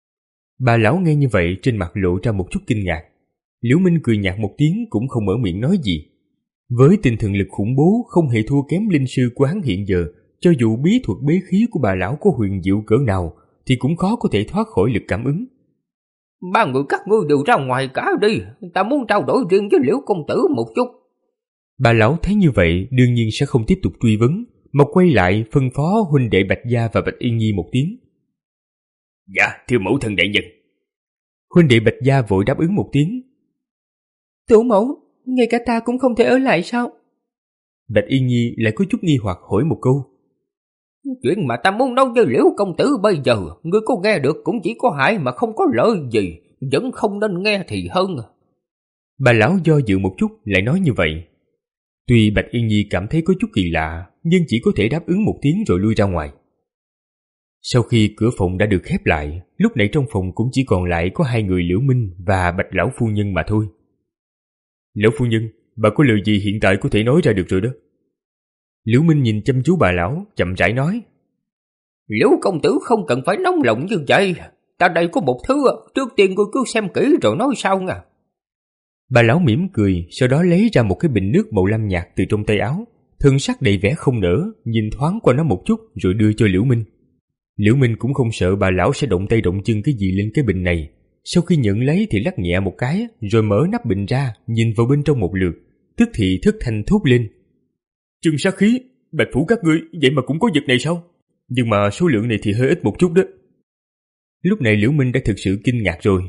Bà lão nghe như vậy trên mặt lộ ra một chút kinh ngạc. Liễu Minh cười nhạt một tiếng cũng không mở miệng nói gì. Với tinh thần lực khủng bố không hề thua kém linh sư của hắn hiện giờ, cho dù bí thuật bế khí của bà lão có huyền diệu cỡ nào thì cũng khó có thể thoát khỏi lực cảm ứng. Ba người các ngươi đều ra ngoài cả đi, ta muốn trao đổi riêng với Liễu công tử một chút. Bà lão thấy như vậy đương nhiên sẽ không tiếp tục truy vấn, mà quay lại phân phó huynh đệ Bạch Gia và Bạch Yên Nhi một tiếng. Dạ, thưa mẫu thân đại nhân. Huynh đệ Bạch Gia vội đáp ứng một tiếng. Tổ mẫu, ngay cả ta cũng không thể ở lại sao? Bạch Yên Nhi lại có chút nghi hoặc hỏi một câu. Chuyện mà ta muốn nói với Liễu công tử bây giờ, ngươi có nghe được cũng chỉ có hại mà không có lợi gì, vẫn không nên nghe thì hơn. Bà lão do dự một chút lại nói như vậy. Tuy Bạch Yên Nhi cảm thấy có chút kỳ lạ, nhưng chỉ có thể đáp ứng một tiếng rồi lui ra ngoài. Sau khi cửa phòng đã được khép lại, lúc này trong phòng cũng chỉ còn lại có hai người Liễu Minh và Bạch lão phu nhân mà thôi. Lão phu nhân, bà có lời gì hiện tại có thể nói ra được rồi đó. Liễu Minh nhìn chăm chú bà lão, chậm rãi nói. Liễu công tử không cần phải nóng lòng như vậy. Ta đây có một thứ, trước tiên ngươi cứ xem kỹ rồi nói sau nha. Bà lão mỉm cười, sau đó lấy ra một cái bình nước màu lam nhạt từ trong tay áo, thân sắc đầy vẻ không nỡ, nhìn thoáng qua nó một chút rồi đưa cho Liễu Minh. Liễu Minh cũng không sợ bà lão sẽ động tay động chân cái gì lên cái bình này. Sau khi nhận lấy thì lắc nhẹ một cái, rồi mở nắp bình ra, nhìn vào bên trong một lượt, tức thì thất thanh thốt lên. Chân sát khí, Bạch phủ các ngươi vậy mà cũng có vật này sao? Nhưng mà số lượng này thì hơi ít một chút đó. Lúc này Liễu Minh đã thực sự kinh ngạc rồi.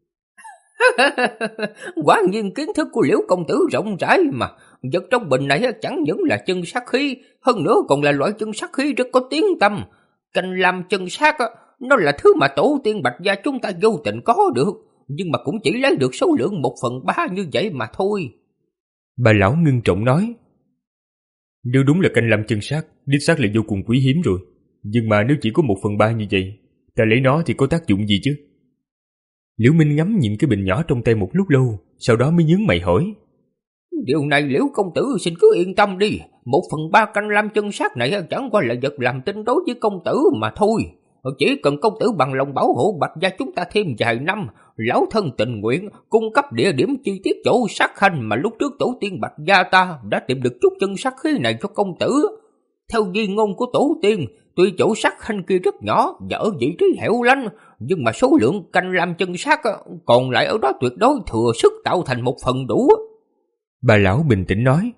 Quả nhiên kiến thức của Liễu công tử rộng rãi mà. Vật trong bình này chẳng những là chân sát khí, hơn nữa còn là loại chân sát khí rất có tiếng tăm. Canh lam chân sát, nó là thứ mà tổ tiên Bạch gia chúng ta vô tình có được, nhưng mà cũng chỉ lấy được số lượng một phần ba như vậy mà thôi. Bà lão ngưng trọng nói. Nếu đúng là canh lam chân sát, đích xác là vô cùng quý hiếm rồi. Nhưng mà nếu chỉ có một phần ba như vậy, ta lấy nó thì có tác dụng gì chứ? Liễu Minh ngắm nhìn cái bình nhỏ trong tay một lúc lâu, sau đó mới nhướng mày hỏi. Điều này Liễu công tử xin cứ yên tâm đi, một phần ba canh lam chân sát này chẳng qua là vật làm tin đối với công tử mà thôi. Chỉ cần công tử bằng lòng bảo hộ Bạch gia chúng ta thêm vài năm, lão thân tình nguyện cung cấp địa điểm chi tiết chỗ sát hành mà lúc trước tổ tiên Bạch gia ta đã tìm được chút chân sát khí này cho công tử. Theo di ngôn của tổ tiên, tuy chỗ sát hành kia rất nhỏ và ở vị trí hẻo lánh, nhưng mà số lượng canh lam chân sát còn lại ở đó tuyệt đối thừa sức tạo thành một phần đủ. Bà lão bình tĩnh nói.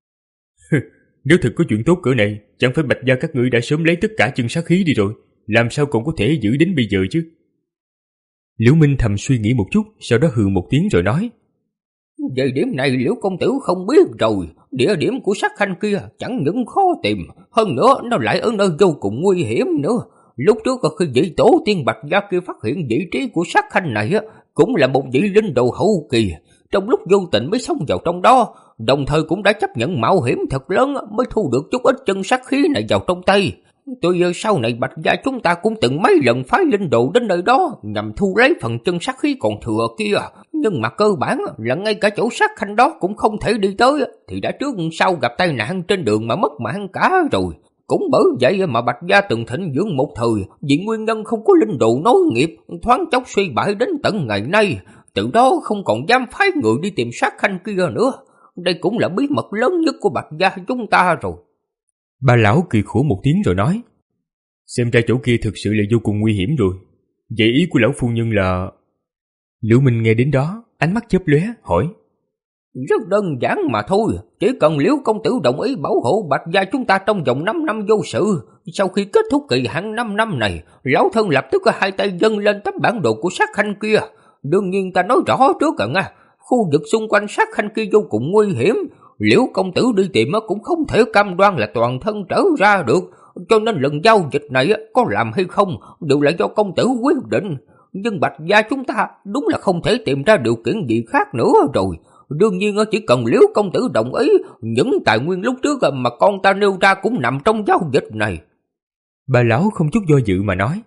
Nếu thực có chuyện tốt cỡ này, chẳng phải Bạch gia các ngươi đã sớm lấy tất cả chân sát khí đi rồi, làm sao còn có thể giữ đến bây giờ chứ? Liễu Minh thầm suy nghĩ một chút, sau đó hừ một tiếng rồi nói. Về điểm này Liễu công tử không biết rồi, địa điểm của sát khanh kia chẳng những khó tìm, hơn nữa nó lại ở nơi vô cùng nguy hiểm nữa. Lúc trước khi vị tổ tiên Bạch gia kia phát hiện vị trí của sát khanh này cũng là một vị linh đồ hậu kỳ, trong lúc vô tình mới xông vào trong đó, đồng thời cũng đã chấp nhận mạo hiểm thật lớn mới thu được chút ít chân sát khí này vào trong tay. Tuy sau này Bạch gia chúng ta cũng từng mấy lần phái linh đồ đến nơi đó nhằm thu lấy phần chân sát khí còn thừa kia, nhưng mà cơ bản là ngay cả chỗ sát khanh đó cũng không thể đi tới, thì đã trước sau gặp tai nạn trên đường mà mất mạng cả rồi. Cũng bởi vậy mà Bạch gia từng thịnh vượng một thời, vì nguyên nhân không có linh đồ nối nghiệp, thoáng chốc suy bại đến tận ngày nay, từ đó không còn dám phái người đi tìm sát khanh kia nữa. Đây cũng là bí mật lớn nhất của Bạch gia chúng ta rồi. Bà lão cười khổ một tiếng rồi nói. Xem ra chỗ kia thực sự là vô cùng nguy hiểm rồi. Vậy ý của lão phu nhân là... Liễu Minh nghe đến đó, ánh mắt chớp lóe hỏi. Rất đơn giản mà thôi, chỉ cần Liễu công tử đồng ý bảo hộ Bạch gia chúng ta trong vòng năm năm vô sự, sau khi kết thúc kỳ hạn năm năm này, lão thân lập tức hai tay dâng lên tấm bản đồ của sát khanh kia. Đương nhiên ta nói rõ trước à nha, khu vực xung quanh sát khanh kia vô cùng nguy hiểm, Liễu công tử đi tìm cũng không thể cam đoan là toàn thân trở ra được, cho nên lần giao dịch này có làm hay không đều là do công tử quyết định. Nhưng Bạch gia chúng ta đúng là không thể tìm ra điều kiện gì khác nữa rồi. Đương nhiên chỉ cần Liễu công tử đồng ý, những tài nguyên lúc trước mà con ta nêu ra cũng nằm trong giao dịch này. Bà lão không chút do dự mà nói.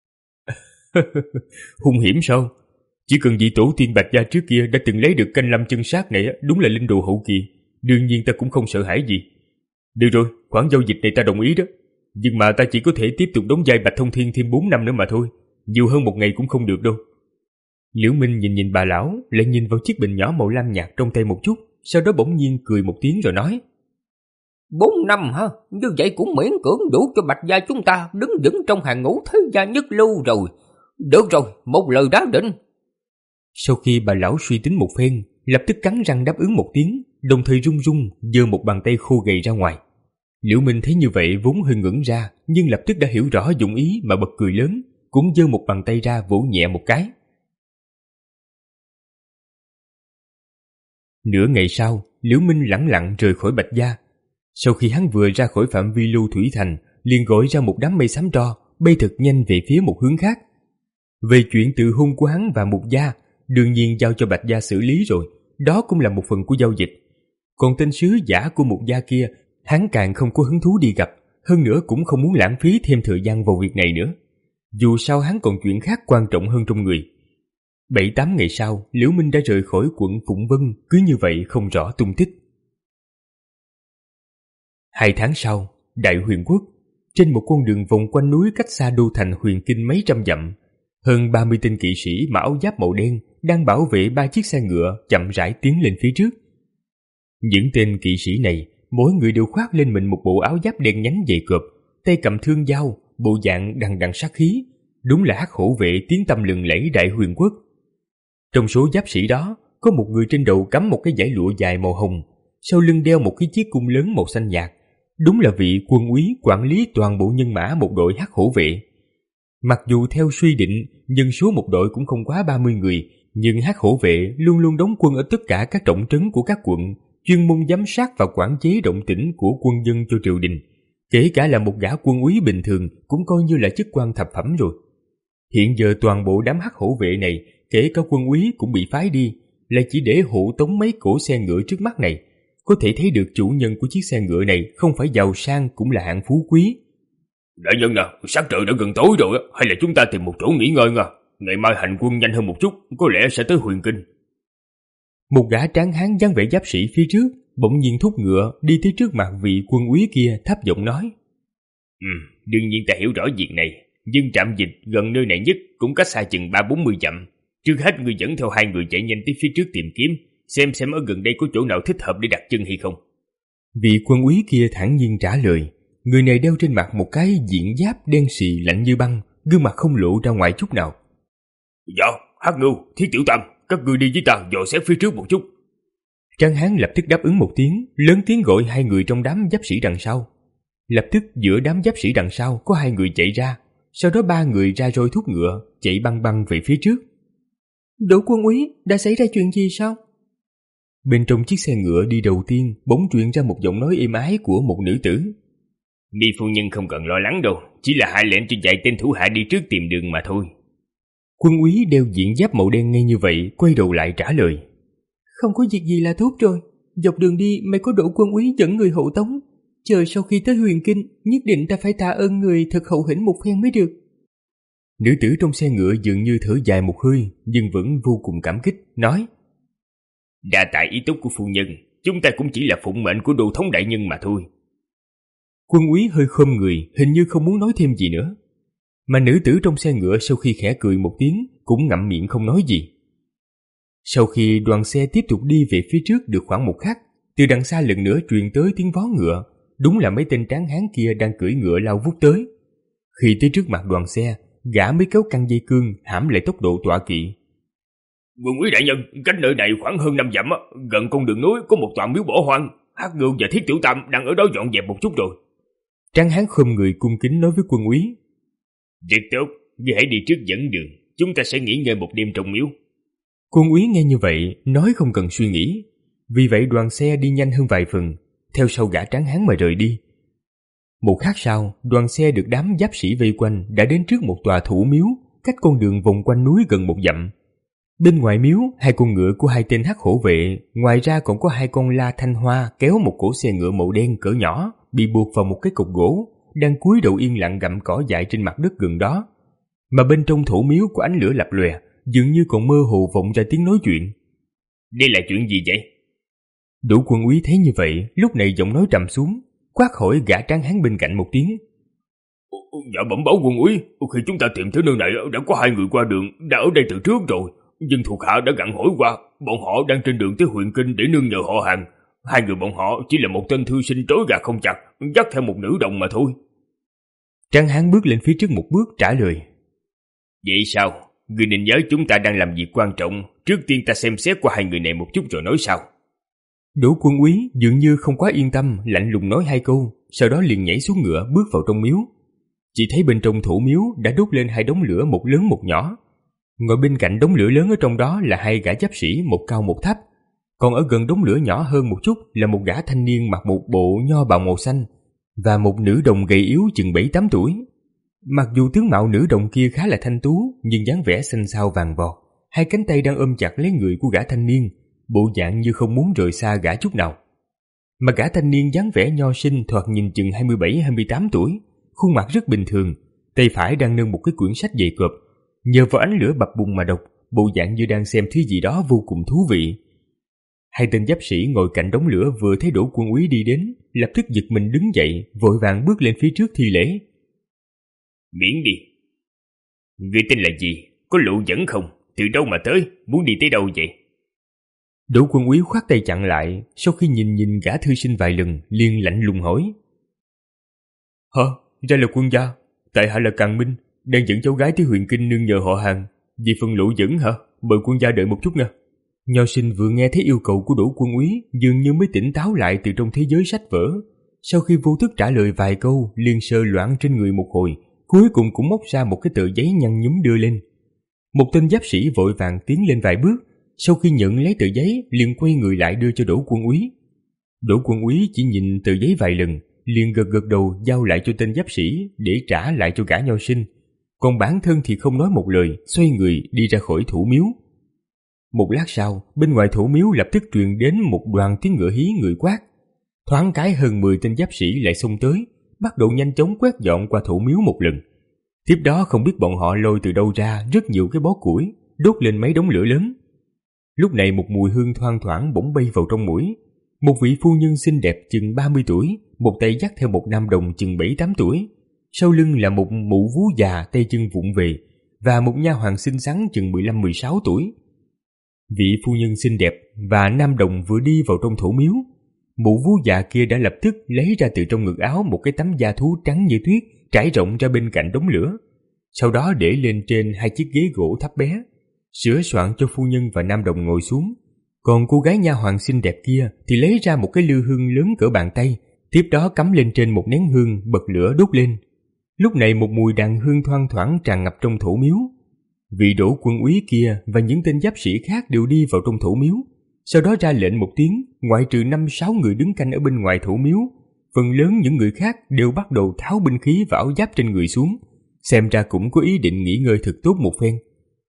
Hung hiểm sao? Chỉ cần vị tổ tiên Bạch gia trước kia đã từng lấy được canh lâm chân sát này, đúng là linh đồ hậu kỳ. Đương nhiên ta cũng không sợ hãi gì. Được rồi, khoản giao dịch này ta đồng ý đó. Nhưng mà ta chỉ có thể tiếp tục đóng vai Bạch Thông Thiên thêm bốn năm nữa mà thôi. Nhiều hơn một ngày cũng không được đâu. Liễu Minh nhìn nhìn bà lão, lại nhìn vào chiếc bình nhỏ màu lam nhạt trong tay một chút, sau đó bỗng nhiên cười một tiếng rồi nói. Bốn năm hả? Như vậy cũng miễn cưỡng đủ cho Bạch gia chúng ta đứng vững trong hàng ngũ thế gia nhất lưu rồi. Được rồi, một lời đã định. Sau khi bà lão suy tính một phen, lập tức cắn răng đáp ứng một tiếng, đồng thời run run giơ một bàn tay khô gầy ra ngoài. Liễu Minh thấy như vậy vốn hơi ngẩn ra, nhưng lập tức đã hiểu rõ dụng ý mà bật cười lớn, cũng giơ một bàn tay ra vỗ nhẹ một cái. Nửa ngày sau, Liễu Minh lẳng lặng rời khỏi Bạch gia. Sau khi hắn vừa ra khỏi phạm vi Lưu Thủy Thành, liền gọi ra một đám mây xám tro, bay thật nhanh về phía một hướng khác. Về chuyện từ hôn của hắn và Mục gia, đương nhiên giao cho Bạch gia xử lý rồi, đó cũng là một phần của giao dịch. Còn tên sứ giả của Mục gia kia, hắn càng không có hứng thú đi gặp, hơn nữa cũng không muốn lãng phí thêm thời gian vào việc này nữa. Dù sao hắn còn chuyện khác quan trọng hơn trong người. Bảy tám ngày sau, Liễu Minh đã rời khỏi quận Phụng Vân, cứ như vậy không rõ tung tích. Hai tháng sau, Đại Huyền Quốc, trên một con đường vòng quanh núi cách xa đô thành Huyền Kinh mấy trăm dặm, hơn ba mươi tên kỵ sĩ mặc áo giáp màu đen đang bảo vệ ba chiếc xe ngựa chậm rãi tiến lên phía trước. Những tên kỵ sĩ này, mỗi người đều khoác lên mình một bộ áo giáp đen nhánh dày cộp, tay cầm thương dao, bộ dạng đằng đằng sát khí, đúng là hắc hổ vệ tiếng tăm lừng lẫy Đại Huyền Quốc. Trong số giáp sĩ đó, có một người trên đầu cắm một cái dải lụa dài màu hồng, sau lưng đeo một cái chiếc cung lớn màu xanh nhạt, đúng là vị quân úy quản lý toàn bộ nhân mã một đội hắc hổ vệ. Mặc dù theo suy định, nhân số một đội cũng không quá ba mươi người, nhưng hắc hổ vệ luôn luôn đóng quân ở tất cả các trọng trấn của các quận, chuyên môn giám sát và quản chế động tĩnh của quân dân cho triều đình. Kể cả là một gã quân úy bình thường cũng coi như là chức quan thập phẩm rồi. Hiện giờ toàn bộ đám hắc hổ vệ này, kể cả quân úy cũng bị phái đi, là chỉ để hộ tống mấy cỗ xe ngựa trước mắt này. Có thể thấy được chủ nhân của chiếc xe ngựa này không phải giàu sang cũng là hạng phú quý. Đại nhân à, sắc trời đã gần tối rồi, hay là chúng ta tìm một chỗ nghỉ ngơi nha. Ngày mai hành quân nhanh hơn một chút, có lẽ sẽ tới Huyền Kinh. Một gã tráng hán dáng vẻ giáp sĩ phía trước bỗng nhiên thúc ngựa đi tới trước mặt vị quân úy kia, thấp giọng nói. Ừ, đương nhiên ta hiểu rõ việc này, nhưng trạm dịch gần nơi này nhất cũng cách xa chừng ba bốn mươi dặm. Trước hết ngươi dẫn theo hai người chạy nhanh tới phía trước tìm kiếm, xem xem ở gần đây có chỗ nào thích hợp để đặt chân hay không. Vị quân úy kia thản nhiên trả lời. Người này đeo trên mặt một cái diện giáp đen xì lạnh như băng, gương mặt không lộ ra ngoài chút nào. Dạ, Hắc Ngưu, Thiết Tiểu Tam, các ngươi đi với ta dò xét phía trước một chút. Tráng hán lập tức đáp ứng một tiếng, lớn tiếng gọi hai người trong đám giáp sĩ đằng sau. Lập tức giữa đám giáp sĩ đằng sau có hai người chạy ra, sau đó ba người ra roi thúc ngựa, chạy băng băng về phía trước. Đỗ quân úy, đã xảy ra chuyện gì sao? Bên trong chiếc xe ngựa đi đầu tiên bỗng truyền ra một giọng nói êm ái của một nữ tử. Ni phu nhân không cần lo lắng đâu, chỉ là hạ lệnh cho vài tên thủ hạ đi trước tìm đường mà thôi. Quân úy đeo diện giáp màu đen ngay như vậy quay đầu lại trả lời. Không có việc gì là tốt rồi. Dọc đường đi mày có Đỗ quân úy dẫn người hộ tống. Chờ sau khi tới Huyền Kinh, nhất định ta phải tạ ơn người thật hậu hĩnh một phen mới được. Nữ tử trong xe ngựa dường như thở dài một hơi, nhưng vẫn vô cùng cảm kích, nói. Đa tạ ý tốt của phu nhân, chúng ta cũng chỉ là phụng mệnh của đô thống đại nhân mà thôi. Quân úy hơi khom người, hình như không muốn nói thêm gì nữa. Mà nữ tử trong xe ngựa sau khi khẽ cười một tiếng, cũng ngậm miệng không nói gì. Sau khi đoàn xe tiếp tục đi về phía trước được khoảng một khắc, từ đằng xa lần nữa truyền tới tiếng vó ngựa, đúng là mấy tên tráng hán kia đang cưỡi ngựa lao vút tới. Khi tới trước mặt đoàn xe, gã mới kéo căng dây cương hãm lại tốc độ tọa kỵ. Quân úy đại nhân, cách nơi này khoảng hơn năm dặm, gần con đường núi có một tòa miếu bỏ hoang. Hắc Ngưu và Thiết Tiểu Tam đang ở đó dọn dẹp một chút rồi. Tráng hán khom người cung kính nói với quân úy. Rất tốt, ngươi hãy đi trước dẫn đường, chúng ta sẽ nghỉ ngơi một đêm trong miếu. Quân úy nghe như vậy, nói không cần suy nghĩ. Vì vậy đoàn xe đi nhanh hơn vài phần, theo sau gã tráng hán mà rời đi. Một khắc sau, đoàn xe được đám giáp sĩ vây quanh đã đến trước một tòa thủ miếu, cách con đường vòng quanh núi gần một dặm. Bên ngoài miếu, hai con ngựa của hai tên hắc hổ vệ, ngoài ra còn có hai con la thanh hoa kéo một cỗ xe ngựa màu đen cỡ nhỏ, bị buộc vào một cái cột gỗ, đang cúi đầu yên lặng gặm cỏ dại trên mặt đất gần đó. Mà bên trong thủ miếu của ánh lửa lập lòe, dường như còn mơ hồ vọng ra tiếng nói chuyện. Đây là chuyện gì vậy? Đỗ Quân Úy thấy như vậy, lúc này giọng nói trầm xuống, quát hỏi gã tráng hán bên cạnh một tiếng. Dạ bẩm báo quân úy, khi chúng ta tìm tới nơi này đã có hai người qua đường đã ở đây từ trước rồi, nhưng thuộc hạ đã gặn hỏi qua, bọn họ đang trên đường tới huyện Kinh để nương nhờ họ hàng. Hai người bọn họ chỉ là một tên thư sinh trói gà không chặt, dắt theo một nữ đồng mà thôi. Tráng hán bước lên phía trước một bước trả lời. Vậy sao? Người nên nhớ chúng ta đang làm việc quan trọng, trước tiên ta xem xét qua hai người này một chút rồi nói sau. Đỗ Quân Úy dường như không quá yên tâm, lạnh lùng nói hai câu, sau đó liền nhảy xuống ngựa bước vào trong miếu. Chỉ thấy bên trong thủ miếu đã đốt lên hai đống lửa, một lớn một nhỏ. Ngồi bên cạnh đống lửa lớn ở trong đó là hai gã giáp sĩ, một cao một thấp. Còn ở gần đống lửa nhỏ hơn một chút là một gã thanh niên mặc một bộ nho bào màu xanh và một nữ đồng gầy yếu chừng bảy tám tuổi. Mặc dù tướng mạo nữ đồng kia khá là thanh tú, nhưng dáng vẻ xanh xao vàng vọt, hai cánh tay đang ôm chặt lấy người của gã thanh niên, bộ dạng như không muốn rời xa gã chút nào. Mà gã thanh niên dáng vẻ nho sinh thoạt nhìn chừng hai mươi bảy hai mươi tám tuổi, khuôn mặt rất bình thường, tay phải đang nâng một cái quyển sách dày cộp, nhờ vào ánh lửa bập bùng mà đọc, bộ dạng như đang xem thứ gì đó vô cùng thú vị. Hai tên giáp sĩ ngồi cạnh đống lửa vừa thấy Đỗ Quân Úy đi đến, lập tức giật mình đứng dậy, vội vàng bước lên phía trước thi lễ. Miễn đi. Người tên là gì? Có lộ dẫn không? Từ đâu mà tới? Muốn đi tới đâu vậy? Đỗ Quân Úy khoát tay chặn lại, sau khi nhìn nhìn gã thư sinh vài lần, liền lạnh lùng hỏi. Hả? Ra là quân gia. Tại hạ là Càn Minh, đang dẫn cháu gái tới huyện Kinh nương nhờ họ hàng. Vì phần lộ dẫn hả? Mời quân gia đợi một chút nha. Nho sinh vừa nghe thấy yêu cầu của Đỗ Quân Úy, dường như mới tỉnh táo lại từ trong thế giới sách vở. Sau khi vô thức trả lời vài câu, liền sờ loạn trên người một hồi, cuối cùng cũng móc ra một cái tờ giấy nhăn nhúm đưa lên. Một tên giáp sĩ vội vàng tiến lên vài bước, sau khi nhận lấy tờ giấy liền quay người lại đưa cho Đỗ Quân Úy. Đỗ Quân Úy chỉ nhìn tờ giấy vài lần, liền gật gật đầu giao lại cho tên giáp sĩ để trả lại cho gã nho sinh, còn bản thân thì không nói một lời, xoay người đi ra khỏi thủ miếu. Một lát sau, bên ngoài thủ miếu lập tức truyền đến một đoàn tiếng ngựa hí người quát. Thoáng cái hơn mười tên giáp sĩ lại xông tới, bắt đầu nhanh chóng quét dọn qua thủ miếu một lần. Tiếp đó không biết bọn họ lôi từ đâu ra rất nhiều cái bó củi, đốt lên mấy đống lửa lớn. Lúc này một mùi hương thoang thoảng bỗng bay vào trong mũi. Một vị phu nhân xinh đẹp chừng ba mươi tuổi, một tay dắt theo một nam đồng chừng bảy tám tuổi. Sau lưng là một mụ vú già tay chân vụng về, và một nha hoàn xinh xắn chừng mười lăm mười sáu tuổi. Vị phu nhân xinh đẹp và nam đồng vừa đi vào trong thổ miếu, mụ vú già kia đã lập tức lấy ra từ trong ngực áo một cái tấm da thú trắng như tuyết trải rộng ra bên cạnh đống lửa, sau đó để lên trên hai chiếc ghế gỗ thấp bé, sửa soạn cho phu nhân và nam đồng ngồi xuống. Còn cô gái nha hoàn xinh đẹp kia thì lấy ra một cái lư hương lớn cỡ bàn tay, tiếp đó cắm lên trên một nén hương, bật lửa đốt lên. Lúc này một mùi đàn hương thoang thoảng tràn ngập trong thổ miếu. Vị Đỗ Quân Úy kia và những tên giáp sĩ khác đều đi vào trong thổ miếu, sau đó ra lệnh một tiếng, ngoại trừ năm sáu người đứng canh ở bên ngoài thổ miếu, phần lớn những người khác đều bắt đầu tháo binh khí và áo giáp trên người xuống, xem ra cũng có ý định nghỉ ngơi thật tốt một phen.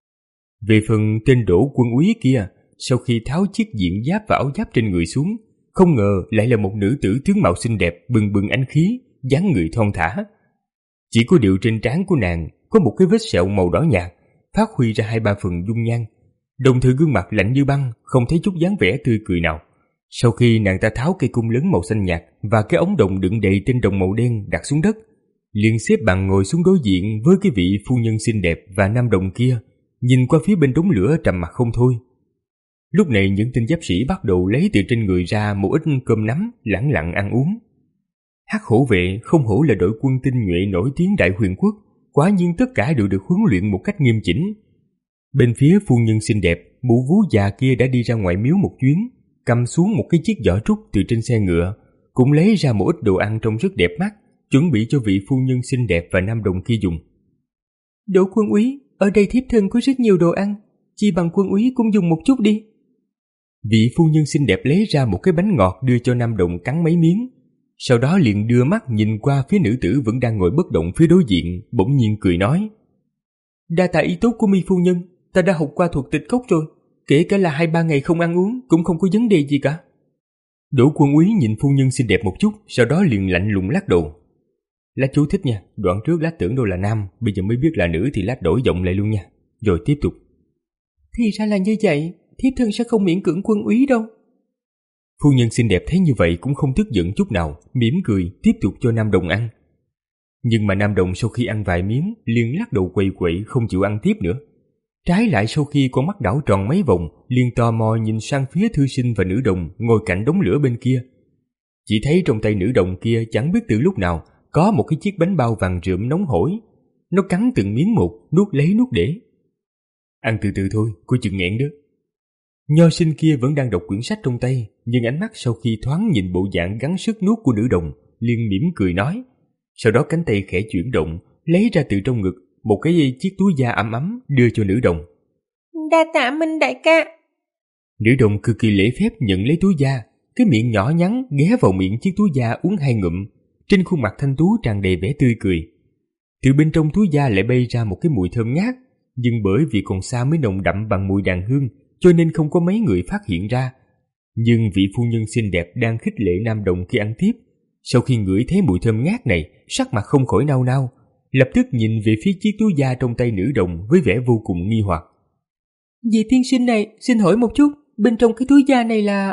Về phần tên Đỗ Quân Úy kia, sau khi tháo chiếc diện giáp và áo giáp trên người xuống, không ngờ lại là một nữ tử tướng mạo xinh đẹp, bừng bừng ánh khí, dáng người thon thả. Chỉ có điều trên trán của nàng có một cái vết sẹo màu đỏ nhạt, phát huy ra hai ba phần dung nhan, đồng thời gương mặt lạnh như băng, không thấy chút dáng vẻ tươi cười nào. Sau khi nàng ta tháo cây cung lớn màu xanh nhạt và cái ống đồng đựng đầy tinh đồng màu đen đặt xuống đất, liền xếp bằng ngồi xuống đối diện với cái vị phu nhân xinh đẹp và nam đồng kia, nhìn qua phía bên đống lửa trầm mặc không thôi. Lúc này những tên giáp sĩ bắt đầu lấy từ trên người ra một ít cơm nắm, lẳng lặng ăn uống. Hắc hổ vệ không hổ là đội quân tinh nhuệ nổi tiếng Đại Huyền Quốc, quả nhiên tất cả đều được huấn luyện một cách nghiêm chỉnh. Bên phía phu nhân xinh đẹp, mụ vú già kia đã đi ra ngoài miếu một chuyến, cầm xuống một cái chiếc giỏ trúc từ trên xe ngựa, cũng lấy ra một ít đồ ăn trông rất đẹp mắt, chuẩn bị cho vị phu nhân xinh đẹp và nam đồng kia dùng. Đỗ Quân Úy, ở đây thiếp thân có rất nhiều đồ ăn, chi bằng Quân Úy cũng dùng một chút đi. Vị phu nhân xinh đẹp lấy ra một cái bánh ngọt đưa cho nam đồng cắn mấy miếng. Sau đó liền đưa mắt nhìn qua phía nữ tử vẫn đang ngồi bất động phía đối diện, bỗng nhiên cười nói: Đa tạ ý tốt của Mi phu nhân, ta đã học qua thuật tịch cốc rồi, kể cả là hai ba ngày không ăn uống cũng không có vấn đề gì cả. Đỗ Quân Úy nhìn phu nhân xinh đẹp một chút, sau đó liền lạnh lùng lắc đầu. Lát chú thích nha, đoạn trước lát tưởng đâu là nam, bây giờ mới biết là nữ thì lát đổi giọng lại luôn nha. Rồi tiếp tục. Thì ra là như vậy, thiếp thân sẽ không miễn cưỡng Quân Úy đâu. Phu nhân xinh đẹp thấy như vậy cũng không tức giận chút nào, mỉm cười tiếp tục cho Nam Đồng ăn. Nhưng mà Nam Đồng sau khi ăn vài miếng liền lắc đầu quậy quậy không chịu ăn tiếp nữa. Trái lại sau khi con mắt đảo tròn mấy vòng, liền tò mò nhìn sang phía thư sinh và nữ đồng ngồi cạnh đống lửa bên kia. Chỉ thấy trong tay nữ đồng kia chẳng biết từ lúc nào có một cái chiếc bánh bao vàng rượm nóng hổi. Nó cắn từng miếng một, nuốt lấy nuốt để. Ăn từ từ thôi, cô chừng nghẹn đó. Nho sinh kia vẫn đang đọc quyển sách trong tay, nhưng ánh mắt sau khi thoáng nhìn bộ dạng gắng sức nuốt của nữ đồng, liền mỉm cười nói. Sau đó cánh tay khẽ chuyển động, lấy ra từ trong ngực một cái chiếc túi da ấm ấm đưa cho nữ đồng. Đa tạ Minh đại ca. Nữ đồng cực kỳ lễ phép nhận lấy túi da, cái miệng nhỏ nhắn ghé vào miệng chiếc túi da uống hai ngụm, trên khuôn mặt thanh tú tràn đầy vẻ tươi cười. Từ bên trong túi da lại bay ra một cái mùi thơm ngát, nhưng bởi vì còn xa mới nồng đậm bằng mùi đàn hương, cho nên không có mấy người phát hiện ra. Nhưng vị phu nhân xinh đẹp đang khích lệ Nam Đồng khi ăn tiếp, sau khi ngửi thấy mùi thơm ngát này, sắc mặt không khỏi nao nao, lập tức nhìn về phía chiếc túi da trong tay nữ đồng với vẻ vô cùng nghi hoặc. Vị tiên sinh này, xin hỏi một chút, bên trong cái túi da này là...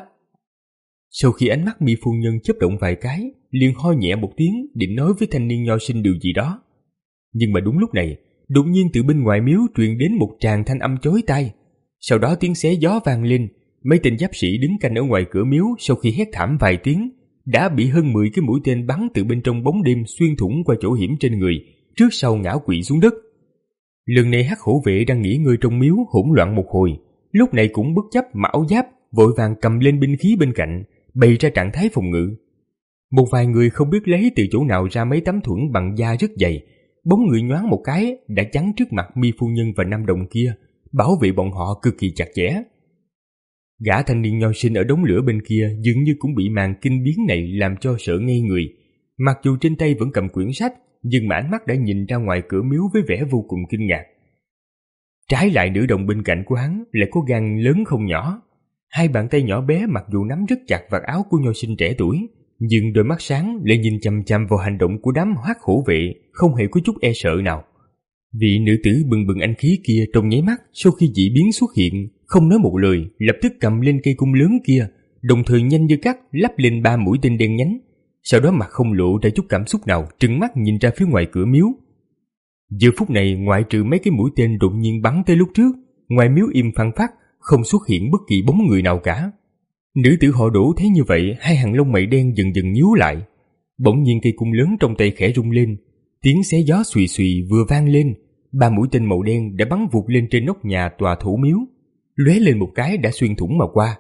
Sau khi ánh mắt Mi phu nhân chớp động vài cái, liền ho nhẹ một tiếng định nói với thanh niên nho sinh điều gì đó. Nhưng mà đúng lúc này, đột nhiên từ bên ngoài miếu truyền đến một tràng thanh âm chói tai. Sau đó tiếng xé gió vang lên, mấy tên giáp sĩ đứng canh ở ngoài cửa miếu sau khi hét thảm vài tiếng, đã bị hơn mười cái mũi tên bắn từ bên trong bóng đêm xuyên thủng qua chỗ hiểm trên người, trước sau ngã quỵ xuống đất. Lần này Hắc Hổ vệ đang nghỉ ngơi trong miếu hỗn loạn một hồi, lúc này cũng bất chấp mặc áo giáp, vội vàng cầm lên binh khí bên cạnh, bày ra trạng thái phòng ngự. Một vài người không biết lấy từ chỗ nào ra mấy tấm thuẫn bằng da rất dày, bóng người nhoáng một cái đã chắn trước mặt Mi phu nhân và Nam Đồng kia, bảo vệ bọn họ cực kỳ chặt chẽ. Gã thanh niên nho sinh ở đống lửa bên kia dường như cũng bị màn kinh biến này làm cho sợ ngây người. Mặc dù trên tay vẫn cầm quyển sách, nhưng mà ánh mắt đã nhìn ra ngoài cửa miếu với vẻ vô cùng kinh ngạc. Trái lại nữ đồng bên cạnh của hắn lại có gan lớn không nhỏ. Hai bàn tay nhỏ bé mặc dù nắm rất chặt vạt áo của nho sinh trẻ tuổi, nhưng đôi mắt sáng lại nhìn chằm chằm vào hành động của đám Hoắc Hổ vệ, không hề có chút e sợ nào. Vị nữ tử bừng bừng anh khí kia trong nháy mắt sau khi dị biến xuất hiện, không nói một lời, lập tức cầm lên cây cung lớn kia, đồng thời nhanh như cắt lắp lên ba mũi tên đen nhánh. Sau đó mặt không lộ ra chút cảm xúc nào, trừng mắt nhìn ra phía ngoài cửa miếu. Giờ phút này ngoại trừ mấy cái mũi tên đột nhiên bắn tới lúc trước, ngoài miếu im phăng phắc, không xuất hiện bất kỳ bóng người nào cả. Nữ tử họ Đỗ thấy như vậy, hai hàng lông mày đen dần dần nhíu lại. Bỗng nhiên cây cung lớn trong tay khẽ rung lên, tiếng xé gió xùy xùy vừa vang lên, ba mũi tên màu đen đã bắn vụt lên trên nóc nhà tòa thủ miếu, lóe lên một cái đã xuyên thủng mà qua.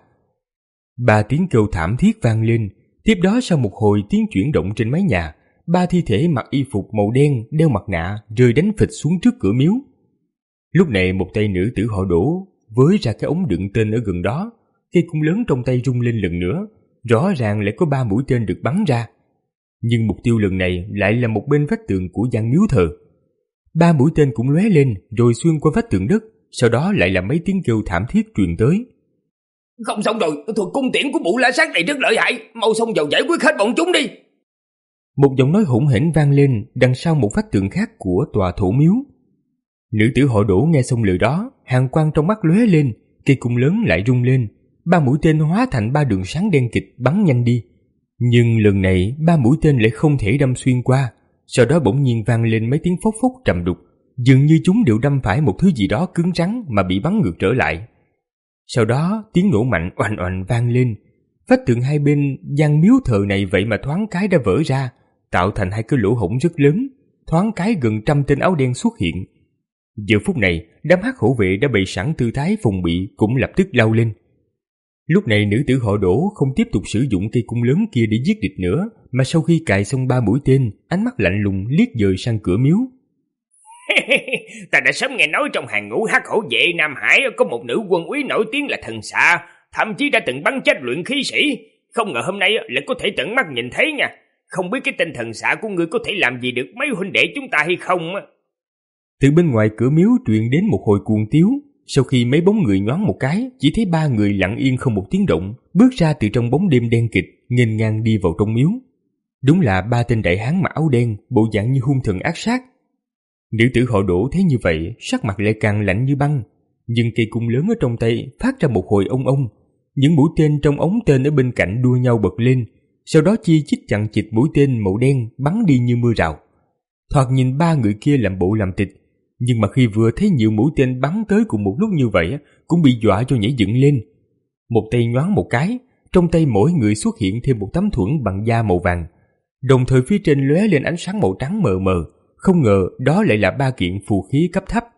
Ba tiếng kêu thảm thiết vang lên, tiếp đó sau một hồi tiếng chuyển động trên mái nhà, ba thi thể mặc y phục màu đen đeo mặt nạ rơi đánh phịch xuống trước cửa miếu. Lúc này một tay nữ tử họ Đỗ với ra cái ống đựng tên ở gần đó, cây cung lớn trong tay rung lên lần nữa, rõ ràng lại có ba mũi tên được bắn ra. Nhưng mục tiêu lần này lại là một bên vách tường của gian miếu thờ. Ba mũi tên cũng lóe lên rồi xuyên qua vách tường đất, sau đó lại là mấy tiếng kêu thảm thiết truyền tới. Không xong rồi, thuật cung tiễn của mụ la sát này rất lợi hại, mau xông vào giải quyết hết bọn chúng đi. Một giọng nói hỗn hển vang lên đằng sau một vách tường khác của tòa thổ miếu. Nữ tử họ Đỗ nghe xong lời đó, hàn quang trong mắt lóe lên, cây cung lớn lại rung lên, ba mũi tên hóa thành ba đường sáng đen kịt bắn nhanh đi. Nhưng lần này ba mũi tên lại không thể đâm xuyên qua, sau đó bỗng nhiên vang lên mấy tiếng phốc phốc trầm đục, dường như chúng đều đâm phải một thứ gì đó cứng rắn mà bị bắn ngược trở lại. Sau đó tiếng nổ mạnh oành oành vang lên, vách tường hai bên gian miếu thờ này vậy mà thoáng cái đã vỡ ra, tạo thành hai cái lỗ hổng rất lớn, thoáng cái gần trăm tên áo đen xuất hiện. Giờ phút này đám Hắc Hổ vệ đã bày sẵn tư thái phòng bị cũng lập tức lao lên. Lúc này nữ tử họ Đỗ không tiếp tục sử dụng cây cung lớn kia để giết địch nữa, mà sau khi cài xong ba mũi tên, ánh mắt lạnh lùng liếc dời sang cửa miếu. Ta đã sớm nghe nói trong hàng ngũ Hắc Hổ vệ Nam Hải có một nữ quân úy nổi tiếng là thần xạ, thậm chí đã từng bắn chết luyện khí sĩ. Không ngờ hôm nay lại có thể tận mắt nhìn thấy nha. không biết cái tên thần xạ của ngươi có thể làm gì được mấy huynh đệ chúng ta hay không á. Từ bên ngoài cửa miếu truyền đến một hồi cuồng tiếu. Sau khi mấy bóng người nhoáng một cái, chỉ thấy ba người lặng yên không một tiếng động, bước ra từ trong bóng đêm đen kịt, nghênh ngang đi vào trong miếu. Đúng là ba tên đại hán mặc áo đen, bộ dạng như hung thần ác sát. Nữ tử họ Đỗ thấy như vậy, sắc mặt lại càng lạnh như băng, nhưng cây cung lớn ở trong tay phát ra một hồi ông ông. Những mũi tên trong ống tên ở bên cạnh đua nhau bật lên, sau đó chi chít chằng chịt mũi tên màu đen bắn đi như mưa rào. Thoạt nhìn ba người kia làm bộ làm tịch, nhưng mà khi vừa thấy nhiều mũi tên bắn tới cùng một lúc như vậy, cũng bị dọa cho nhảy dựng lên. Một tay nhoáng một cái, trong tay mỗi người xuất hiện thêm một tấm thuẫn bằng da màu vàng, đồng thời phía trên lóe lên ánh sáng màu trắng mờ mờ. Không ngờ đó lại là ba kiện phù khí cấp thấp.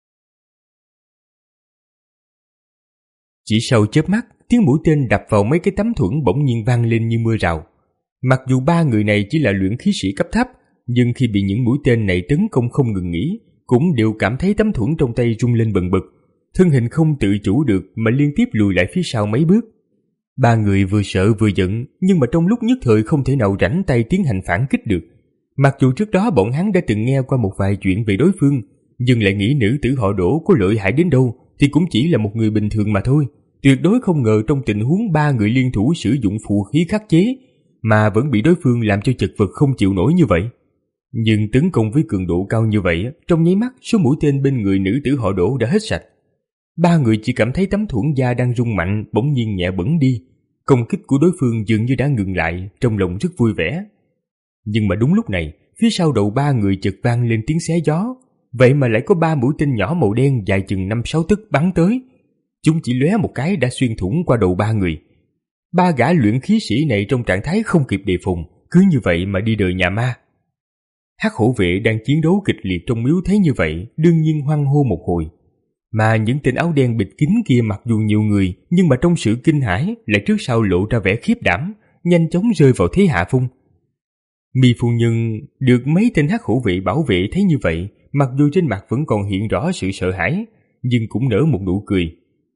Chỉ sau chớp mắt, tiếng mũi tên đập vào mấy cái tấm thuẫn bỗng nhiên vang lên như mưa rào. Mặc dù ba người này chỉ là luyện khí sĩ cấp thấp, nhưng khi bị những mũi tên này tấn công không ngừng nghỉ, cũng đều cảm thấy tấm thuẫn trong tay rung lên bần bật, thân hình không tự chủ được mà liên tiếp lùi lại phía sau mấy bước. Ba người vừa sợ vừa giận, nhưng mà trong lúc nhất thời không thể nào rảnh tay tiến hành phản kích được. Mặc dù trước đó bọn hắn đã từng nghe qua một vài chuyện về đối phương, nhưng lại nghĩ nữ tử họ Đỗ có lợi hại đến đâu thì cũng chỉ là một người bình thường mà thôi. Tuyệt đối không ngờ trong tình huống ba người liên thủ sử dụng phù khí khắc chế mà vẫn bị đối phương làm cho chật vật không chịu nổi như vậy. Nhưng tấn công với cường độ cao như vậy, trong nháy mắt số mũi tên bên người nữ tử họ Đỗ đã hết sạch. Ba người chỉ cảm thấy tấm thuẫn da đang rung mạnh bỗng nhiên nhẹ bẫng đi. Công kích của đối phương dường như đã ngừng lại, trong lòng rất vui vẻ. Nhưng mà đúng lúc này, phía sau đầu ba người chợt vang lên tiếng xé gió. Vậy mà lại có ba mũi tên nhỏ màu đen dài chừng năm sáu tấc bắn tới. Chúng chỉ lóe một cái đã xuyên thủng qua đầu ba người. Ba gã luyện khí sĩ này trong trạng thái không kịp đề phòng, cứ như vậy mà đi đời nhà ma. Hắc hổ vệ đang chiến đấu kịch liệt trong miếu thấy như vậy, đương nhiên hoan hô một hồi. Mà những tên áo đen bịt kín kia mặc dù nhiều người, nhưng mà trong sự kinh hãi lại trước sau lộ ra vẻ khiếp đảm, nhanh chóng rơi vào thế hạ phong. Mi phu nhân được mấy tên hắc hổ vệ bảo vệ thấy như vậy, mặc dù trên mặt vẫn còn hiện rõ sự sợ hãi, nhưng cũng nở một nụ cười.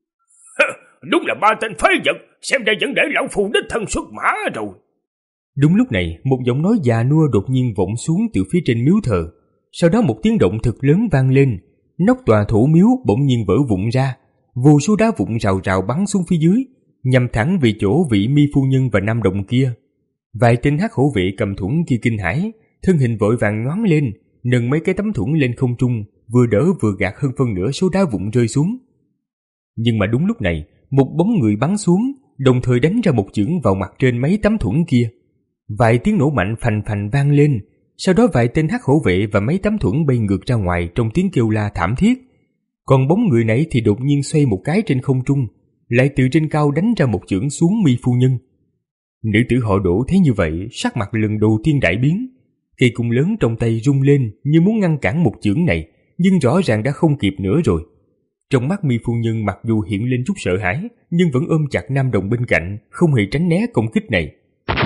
Đúng là ba tên phế vật, xem ra vẫn để lão phu đích thân xuất mã rồi. Đúng lúc này, một giọng nói già nua đột nhiên vọng xuống từ phía trên miếu thờ. Sau đó một tiếng động thật lớn vang lên, nóc tòa thổ miếu bỗng nhiên vỡ vụn ra, vô số đá vụn rào rào bắn xuống phía dưới, nhằm thẳng về chỗ vị Mi phu nhân và nam đồng kia. Vài tên hắc hổ vệ cầm thuẫn kia kinh hãi, thân hình vội vàng nhoáng lên, nâng mấy cái tấm thuẫn lên không trung, vừa đỡ vừa gạt hơn phân nửa số đá vụn rơi xuống. Nhưng mà đúng lúc này, một bóng người bắn xuống, đồng thời đánh ra một chưởng vào mặt trên mấy tấm thuẫn kia. Vài tiếng nổ mạnh phành phành vang lên, sau đó vài tên hắc hổ vệ và mấy tấm thuẫn bay ngược ra ngoài trong tiếng kêu la thảm thiết. Còn bóng người nãy thì đột nhiên xoay một cái trên không trung, lại từ trên cao đánh ra một chưởng xuống Mi phu nhân. Nữ tử họ Đỗ thấy như vậy, sắc mặt lần đầu tiên đại biến. Cây cung lớn trong tay rung lên như muốn ngăn cản một chưởng này, nhưng rõ ràng đã không kịp nữa rồi. Trong mắt Mi phu nhân mặc dù hiện lên chút sợ hãi, nhưng vẫn ôm chặt nam đồng bên cạnh, không hề tránh né công kích này.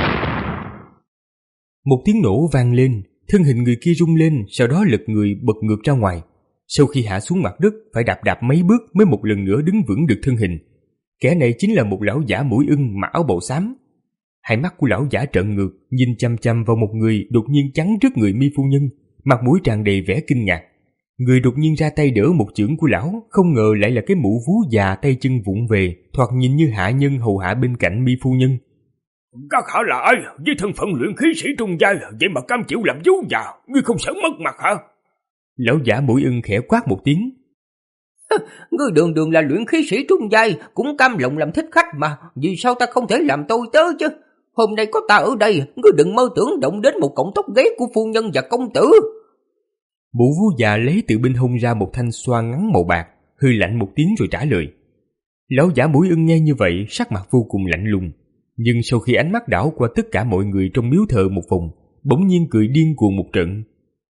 Một tiếng nổ vang lên, thân hình người kia rung lên, sau đó lật người bật ngược ra ngoài. Sau khi hạ xuống mặt đất, phải đạp đạp mấy bước mới một lần nữa đứng vững được thân hình. Kẻ này chính là một lão giả mũi ưng mặc áo bào xám. Hai mắt của lão giả trợn ngược, nhìn chăm chăm vào một người đột nhiên chắn trước người Mi phu nhân, mặt mũi tràn đầy vẻ kinh ngạc. Người đột nhiên ra tay đỡ một chưởng của lão, không ngờ lại là cái mụ vú già tay chân vụng về, thoạt nhìn như hạ nhân hầu hạ bên cạnh Mi phu nhân. Các hạ là ai? Với thân phận luyện khí sĩ trung giai, vậy mà cam chịu làm vú già, ngươi không sợ mất mặt hả? Lão giả mũi ưng khẽ quát một tiếng. Ngươi đường đường là luyện khí sĩ trung giai, cũng cam lòng làm thích khách mà, vì sao ta không thể làm tôi tớ chứ? Hôm nay có ta ở đây, ngươi đừng mơ tưởng động đến một cọng tóc ghế của phu nhân và công tử. Mụ vú già lấy từ bên hông ra một thanh xoa ngắn màu bạc, hư lạnh một tiếng rồi trả lời. Lão giả mũi ưng nghe như vậy, sắc mặt vô cùng lạnh lùng, nhưng sau khi ánh mắt đảo qua tất cả mọi người trong miếu thờ một vòng, bỗng nhiên cười điên cuồng một trận.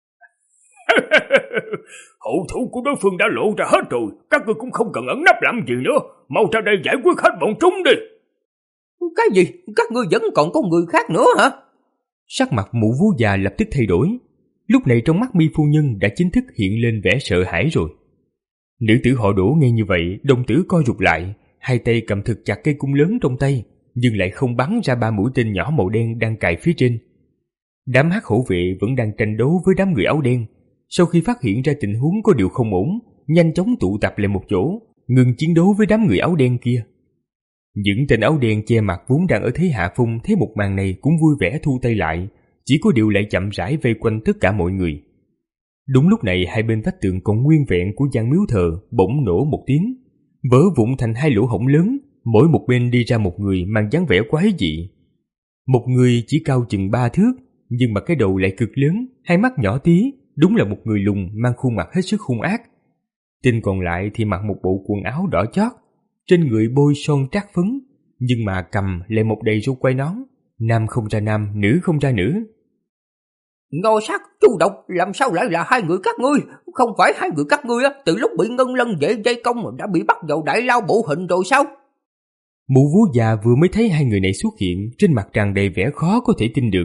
Hậu thủ của đối phương đã lộ ra hết rồi, các ngươi cũng không cần ẩn nấp làm gì nữa, mau ra đây giải quyết hết bọn chúng đi. Cái gì? Các ngươi vẫn còn có người khác nữa hả? Sắc mặt mụ vú già lập tức thay đổi. Lúc này trong mắt Mi phu nhân đã chính thức hiện lên vẻ sợ hãi rồi. Nữ tử họ Đỗ nghe như vậy, đồng tử co rụt lại, hai tay cầm thực chặt cây cung lớn trong tay, nhưng lại không bắn ra ba mũi tên nhỏ màu đen đang cài phía trên. Đám hắc hổ vệ vẫn đang tranh đấu với đám người áo đen. Sau khi phát hiện ra tình huống có điều không ổn, nhanh chóng tụ tập lại một chỗ, ngừng chiến đấu với đám người áo đen kia. Những tên áo đen che mặt vốn đang ở thế hạ phong thấy một màn này cũng vui vẻ thu tay lại, chỉ có điều lại chậm rãi vây quanh tất cả mọi người. Đúng lúc này, hai bên vách tường còn nguyên vẹn của gian miếu thờ bỗng nổ một tiếng, vỡ vụn thành hai lỗ hổng lớn, mỗi một bên đi ra một người mang dáng vẻ quái dị. Một người chỉ cao chừng ba thước, nhưng mà cái đầu lại cực lớn, hai mắt nhỏ tí, đúng là một người lùn mang khuôn mặt hết sức hung ác. Tên còn lại thì mặc một bộ quần áo đỏ chót, trên người bôi son trát phấn, nhưng mà cầm lại một đầy râu quai nón, nam không ra nam, nữ không ra nữ. Ngô Sắc, Chu Độc, làm sao lại là hai người các ngươi? Không phải hai người các ngươi á, từ lúc bị Ngân Lân Vệ dây công đã bị bắt vào đại lao bộ hình rồi sao? Mụ vú già vừa mới thấy hai người này xuất hiện, trên mặt tràn đầy vẻ khó có thể tin được.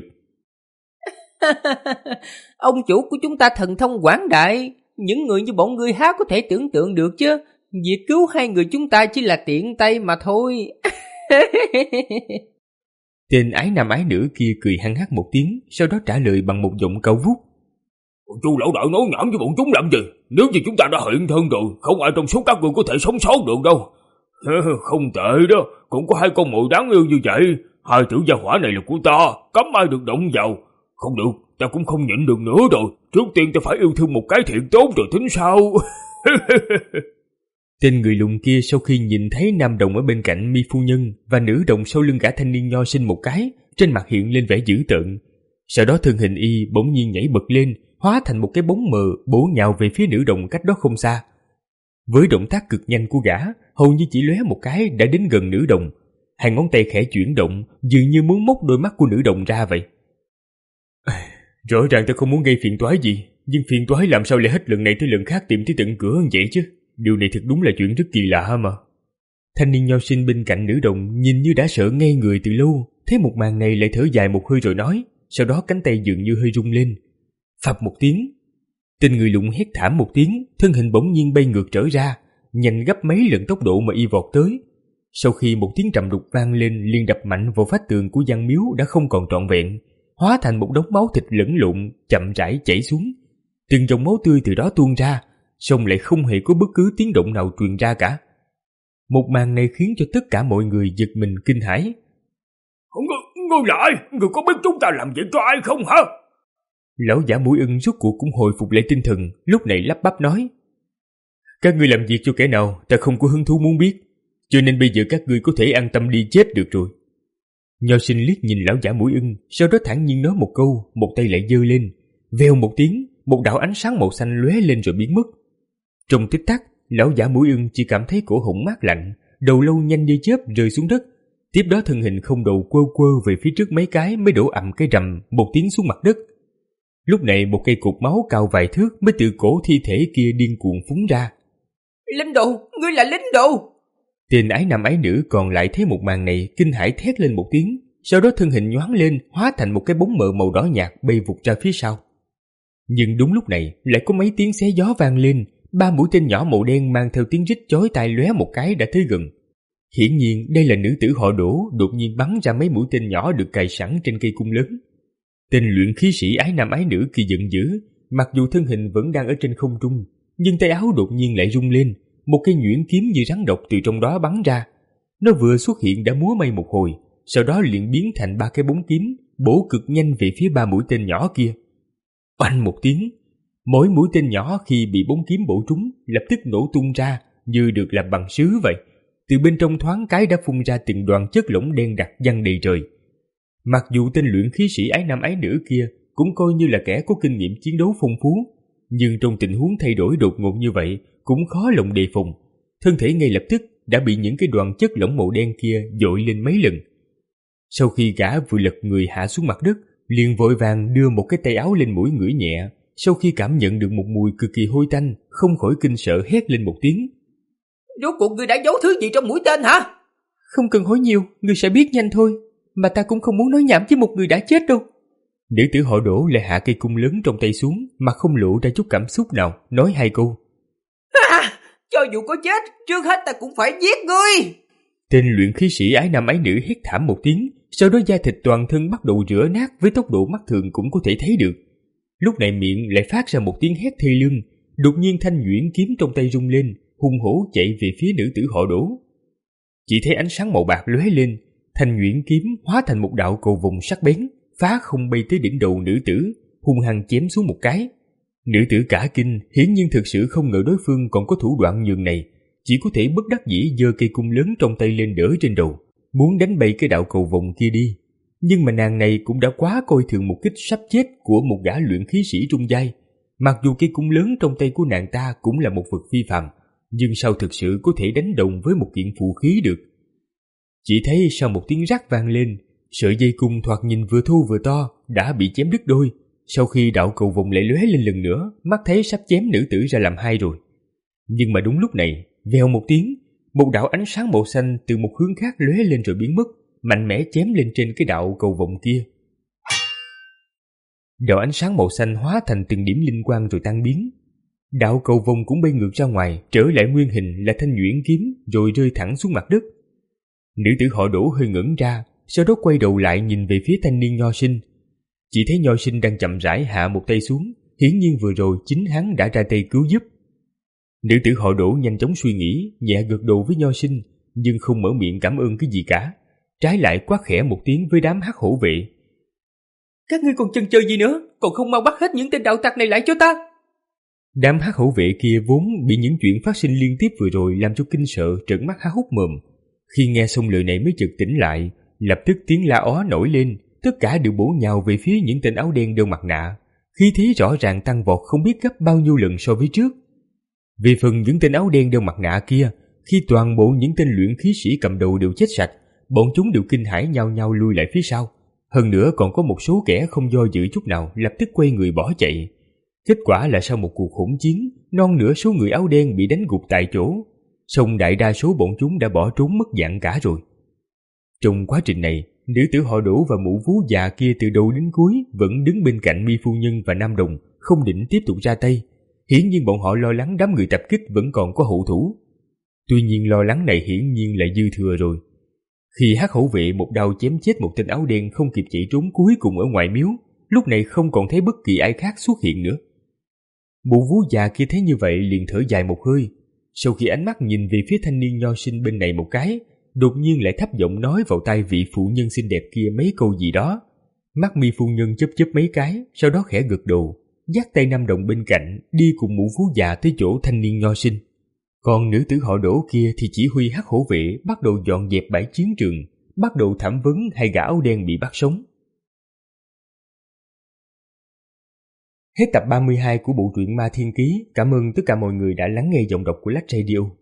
Ông chủ của chúng ta thần thông quảng đại, những người như bọn ngươi há có thể tưởng tượng được chứ. Việc cứu hai người chúng ta chỉ là tiện tay mà thôi. Tên ái nam ái nữ kia cười hăng hắc một tiếng, sau đó trả lời bằng một giọng cao vút. Chu lão đại nói nhảm với bọn chúng làm gì? Nếu như chúng ta đã hiện thân rồi, không ai trong số các người có thể sống sót được đâu. Không tệ đó, cũng có hai con mồi đáng yêu như vậy. Hai tiểu gia hỏa này là của ta, cấm ai được động vào. Không được, ta cũng không nhịn được nữa rồi. Trước tiên ta phải yêu thương một cái thiện tốt rồi tính sau. Tên người lùn kia sau khi nhìn thấy nam đồng ở bên cạnh mi phu nhân và nữ đồng sau lưng gã thanh niên nho sinh một cái, trên mặt hiện lên vẻ dữ tợn. Sau đó thân hình y bỗng nhiên nhảy bật lên, hóa thành một cái bóng mờ bổ nhào về phía nữ đồng cách đó không xa. Với động tác cực nhanh của gã, hầu như chỉ lóe một cái đã đến gần nữ đồng. Hai ngón tay khẽ chuyển động, dường như muốn móc đôi mắt của nữ đồng ra vậy. Rõ ràng ta không muốn gây phiền toái gì, nhưng phiền toái làm sao lại hết lần này tới lần khác tìm tới tận cửa như vậy chứ? Điều này thật đúng là chuyện rất kỳ lạ mà. Thanh niên nho sinh bên cạnh nữ đồng nhìn như đã sợ ngây người từ lâu, thấy một màn này lại thở dài một hơi rồi nói, sau đó cánh tay dường như hơi rung lên. Phập một tiếng, tên người lùn hét thảm một tiếng, thân hình bỗng nhiên bay ngược trở ra, nhanh gấp mấy lần tốc độ mà y vọt tới. Sau khi một tiếng trầm đục vang lên, liền đập mạnh vào vách tường của gian miếu đã không còn trọn vẹn, hóa thành một đống máu thịt lẫn lộn chậm rãi chảy xuống. Từng dòng máu tươi từ đó tuôn ra, song lại không hề có bất cứ tiếng động nào truyền ra cả. Một màn này khiến cho tất cả mọi người giật mình kinh hãi. Ngươi, ngươi lại, ngươi có biết chúng ta làm việc cho ai không hả? Lão giả mũi ưng rốt cuộc cũng hồi phục lại tinh thần, lúc này lắp bắp nói. Các ngươi làm việc cho kẻ nào ta không có hứng thú muốn biết, cho nên bây giờ các ngươi có thể an tâm đi chết được rồi. Nho sinh liếc nhìn lão giả mũi ưng, sau đó thản nhiên nói một câu, một tay lại giơ lên, vèo một tiếng, một đạo ánh sáng màu xanh lóe lên rồi biến mất. Trong tích tắc, lão giả mũi ưng chỉ cảm thấy cổ họng mát lạnh, đầu lâu nhanh như chớp rơi xuống đất. Tiếp đó thân hình không đầu quơ quơ về phía trước mấy cái mới đổ ầm cái rầm một tiếng xuống mặt đất. Lúc này một cây cục máu cao vài thước mới từ cổ thi thể kia điên cuồng phúng ra. Linh đồ, ngươi là linh đồ! Tên ái nam ái nữ còn lại thấy một màn này, kinh hãi thét lên một tiếng, sau đó thân hình nhoáng lên, hóa thành một cái bóng mờ màu đỏ nhạt bay vụt ra phía sau. Nhưng đúng lúc này lại có mấy tiếng xé gió vang lên, ba mũi tên nhỏ màu đen mang theo tiếng rít chói tai lóe một cái đã tới gần. Hiển nhiên đây là nữ tử họ Đỗ đột nhiên bắn ra mấy mũi tên nhỏ được cài sẵn trên cây cung lớn. Tên luyện khí sĩ ái nam ái nữ kia giận dữ, mặc dù thân hình vẫn đang ở trên không trung, nhưng tay áo đột nhiên lại rung lên, một cây nhuyễn kiếm như rắn độc từ trong đó bắn ra. Nó vừa xuất hiện đã múa may một hồi, sau đó liền biến thành ba cái bóng kiếm, bổ cực nhanh về phía ba mũi tên nhỏ kia. Oanh một tiếng, mỗi mũi tên nhỏ khi bị bóng kiếm bổ trúng lập tức nổ tung ra như được làm bằng sứ vậy. Từ bên trong thoáng cái đã phun ra từng đoàn chất lỏng đen đặc văng đầy trời. Mặc dù tên luyện khí sĩ ái nam ái nữ kia cũng coi như là kẻ có kinh nghiệm chiến đấu phong phú, nhưng trong tình huống thay đổi đột ngột như vậy cũng khó lòng đề phòng. Thân thể ngay lập tức đã bị những cái đoàn chất lỏng màu đen kia dội lên mấy lần. Sau khi gã vừa lật người hạ xuống mặt đất, liền vội vàng đưa một cái tay áo lên mũi ngửi nhẹ. Sau khi cảm nhận được một mùi cực kỳ hôi tanh, không khỏi kinh sợ hét lên một tiếng. Rốt cuộc ngươi đã giấu thứ gì trong mũi tên hả? Không cần hỏi nhiều, ngươi sẽ biết nhanh thôi. Mà ta cũng không muốn nói nhảm với một người đã chết đâu. Nữ tử họ Đỗ lại hạ cây cung lớn trong tay xuống, mà không lộ ra chút cảm xúc nào, nói hai câu. À, cho dù có chết, trước hết ta cũng phải giết ngươi. Tên luyện khí sĩ ái nam ái nữ hét thảm một tiếng, sau đó da thịt toàn thân bắt đầu rửa nát với tốc độ mắt thường cũng có thể thấy được. Lúc này miệng lại phát ra một tiếng hét thê lương, đột nhiên thanh nhuyễn kiếm trong tay rung lên, hung hổ chạy về phía nữ tử họ Đỗ. Chỉ thấy ánh sáng màu bạc lóe lên, thanh nhuyễn kiếm hóa thành một đạo cầu vồng sắc bén, phá không bay tới đỉnh đầu nữ tử, hung hăng chém xuống một cái. Nữ tử cả kinh, hiển nhiên thực sự không ngờ đối phương còn có thủ đoạn nhường này, chỉ có thể bất đắc dĩ giơ cây cung lớn trong tay lên đỡ trên đầu, muốn đánh bay cái đạo cầu vồng kia đi. Nhưng mà nàng này cũng đã quá coi thường một kích sắp chết của một gã luyện khí sĩ trung giai. Mặc dù cây cung lớn trong tay của nàng ta cũng là một vật phi phàm, nhưng sao thực sự có thể đánh đồng với một kiện phù khí được. Chỉ thấy sau một tiếng rắc vang lên, sợi dây cung thoạt nhìn vừa thô vừa to đã bị chém đứt đôi. Sau khi đạo cầu vồng lại lóe lên lần nữa, mắt thấy sắp chém nữ tử ra làm hai rồi. Nhưng mà đúng lúc này, vèo một tiếng, một đạo ánh sáng màu xanh từ một hướng khác lóe lên rồi biến mất, mạnh mẽ chém lên trên cái đạo cầu vồng kia. Đạo ánh sáng màu xanh hóa thành từng điểm linh quang rồi tan biến. Đạo cầu vồng cũng bay ngược ra ngoài, trở lại nguyên hình là thanh nhuyễn kiếm rồi rơi thẳng xuống mặt đất. Nữ tử họ Đỗ hơi ngẩn ra, sau đó quay đầu lại nhìn về phía thanh niên nho sinh. Chỉ thấy nho sinh đang chậm rãi hạ một tay xuống, hiển nhiên vừa rồi chính hắn đã ra tay cứu giúp. Nữ tử họ Đỗ nhanh chóng suy nghĩ, nhẹ gật đầu với nho sinh, nhưng không mở miệng cảm ơn cái gì cả, trái lại quát khẽ một tiếng với đám hắc hổ vệ. Các ngươi còn chần chờ gì nữa, còn không mau bắt hết những tên đạo tặc này lại cho ta. Đám hắc hổ vệ kia vốn bị những chuyện phát sinh liên tiếp vừa rồi làm cho kinh sợ, trợn mắt há hốc mồm. Khi nghe xong lời này mới chợt tỉnh lại, lập tức tiếng la ó nổi lên, tất cả đều bổ nhào về phía những tên áo đen đeo mặt nạ, khí thế rõ ràng tăng vọt không biết gấp bao nhiêu lần so với trước. Về phần những tên áo đen đeo mặt nạ kia, khi toàn bộ những tên luyện khí sĩ cầm đầu đều chết sạch, bọn chúng đều kinh hãi nhao nhao lui lại phía sau. Hơn nữa còn có một số kẻ không do dự chút nào lập tức quay người bỏ chạy. Kết quả là sau một cuộc hỗn chiến, non nửa số người áo đen bị đánh gục tại chỗ, song đại đa số bọn chúng đã bỏ trốn mất dạng cả rồi. Trong quá trình này, nữ tử họ Đỗ và mụ vú già kia từ đầu đến cuối vẫn đứng bên cạnh Mi phu nhân và Nam Đồng, không định tiếp tục ra tay. Hiển nhiên bọn họ lo lắng đám người tập kích vẫn còn có hậu thủ. Tuy nhiên lo lắng này hiển nhiên là dư thừa rồi. Khi hắc hổ vệ một đao chém chết một tên áo đen không kịp chạy trốn cuối cùng ở ngoài miếu, lúc này không còn thấy bất kỳ ai khác xuất hiện nữa. Mụ vú già kia thấy như vậy liền thở dài một hơi. Sau khi ánh mắt nhìn về phía thanh niên nho sinh bên này một cái, đột nhiên lại thấp giọng nói vào tai vị phụ nhân xinh đẹp kia mấy câu gì đó. Mắt Mi phu nhân chớp chớp mấy cái, sau đó khẽ gật đầu, dắt tay Nam Đồng bên cạnh đi cùng mụ vú già tới chỗ thanh niên nho sinh. Còn nữ tử họ Đỗ kia thì chỉ huy hắc hổ vệ bắt đầu dọn dẹp bãi chiến trường, bắt đầu thẩm vấn hai gã áo đen bị bắt sống. Hết tập ba mươi hai của bộ truyện Ma Thiên Ký. Cảm ơn tất cả mọi người đã lắng nghe giọng đọc của Lách Radio.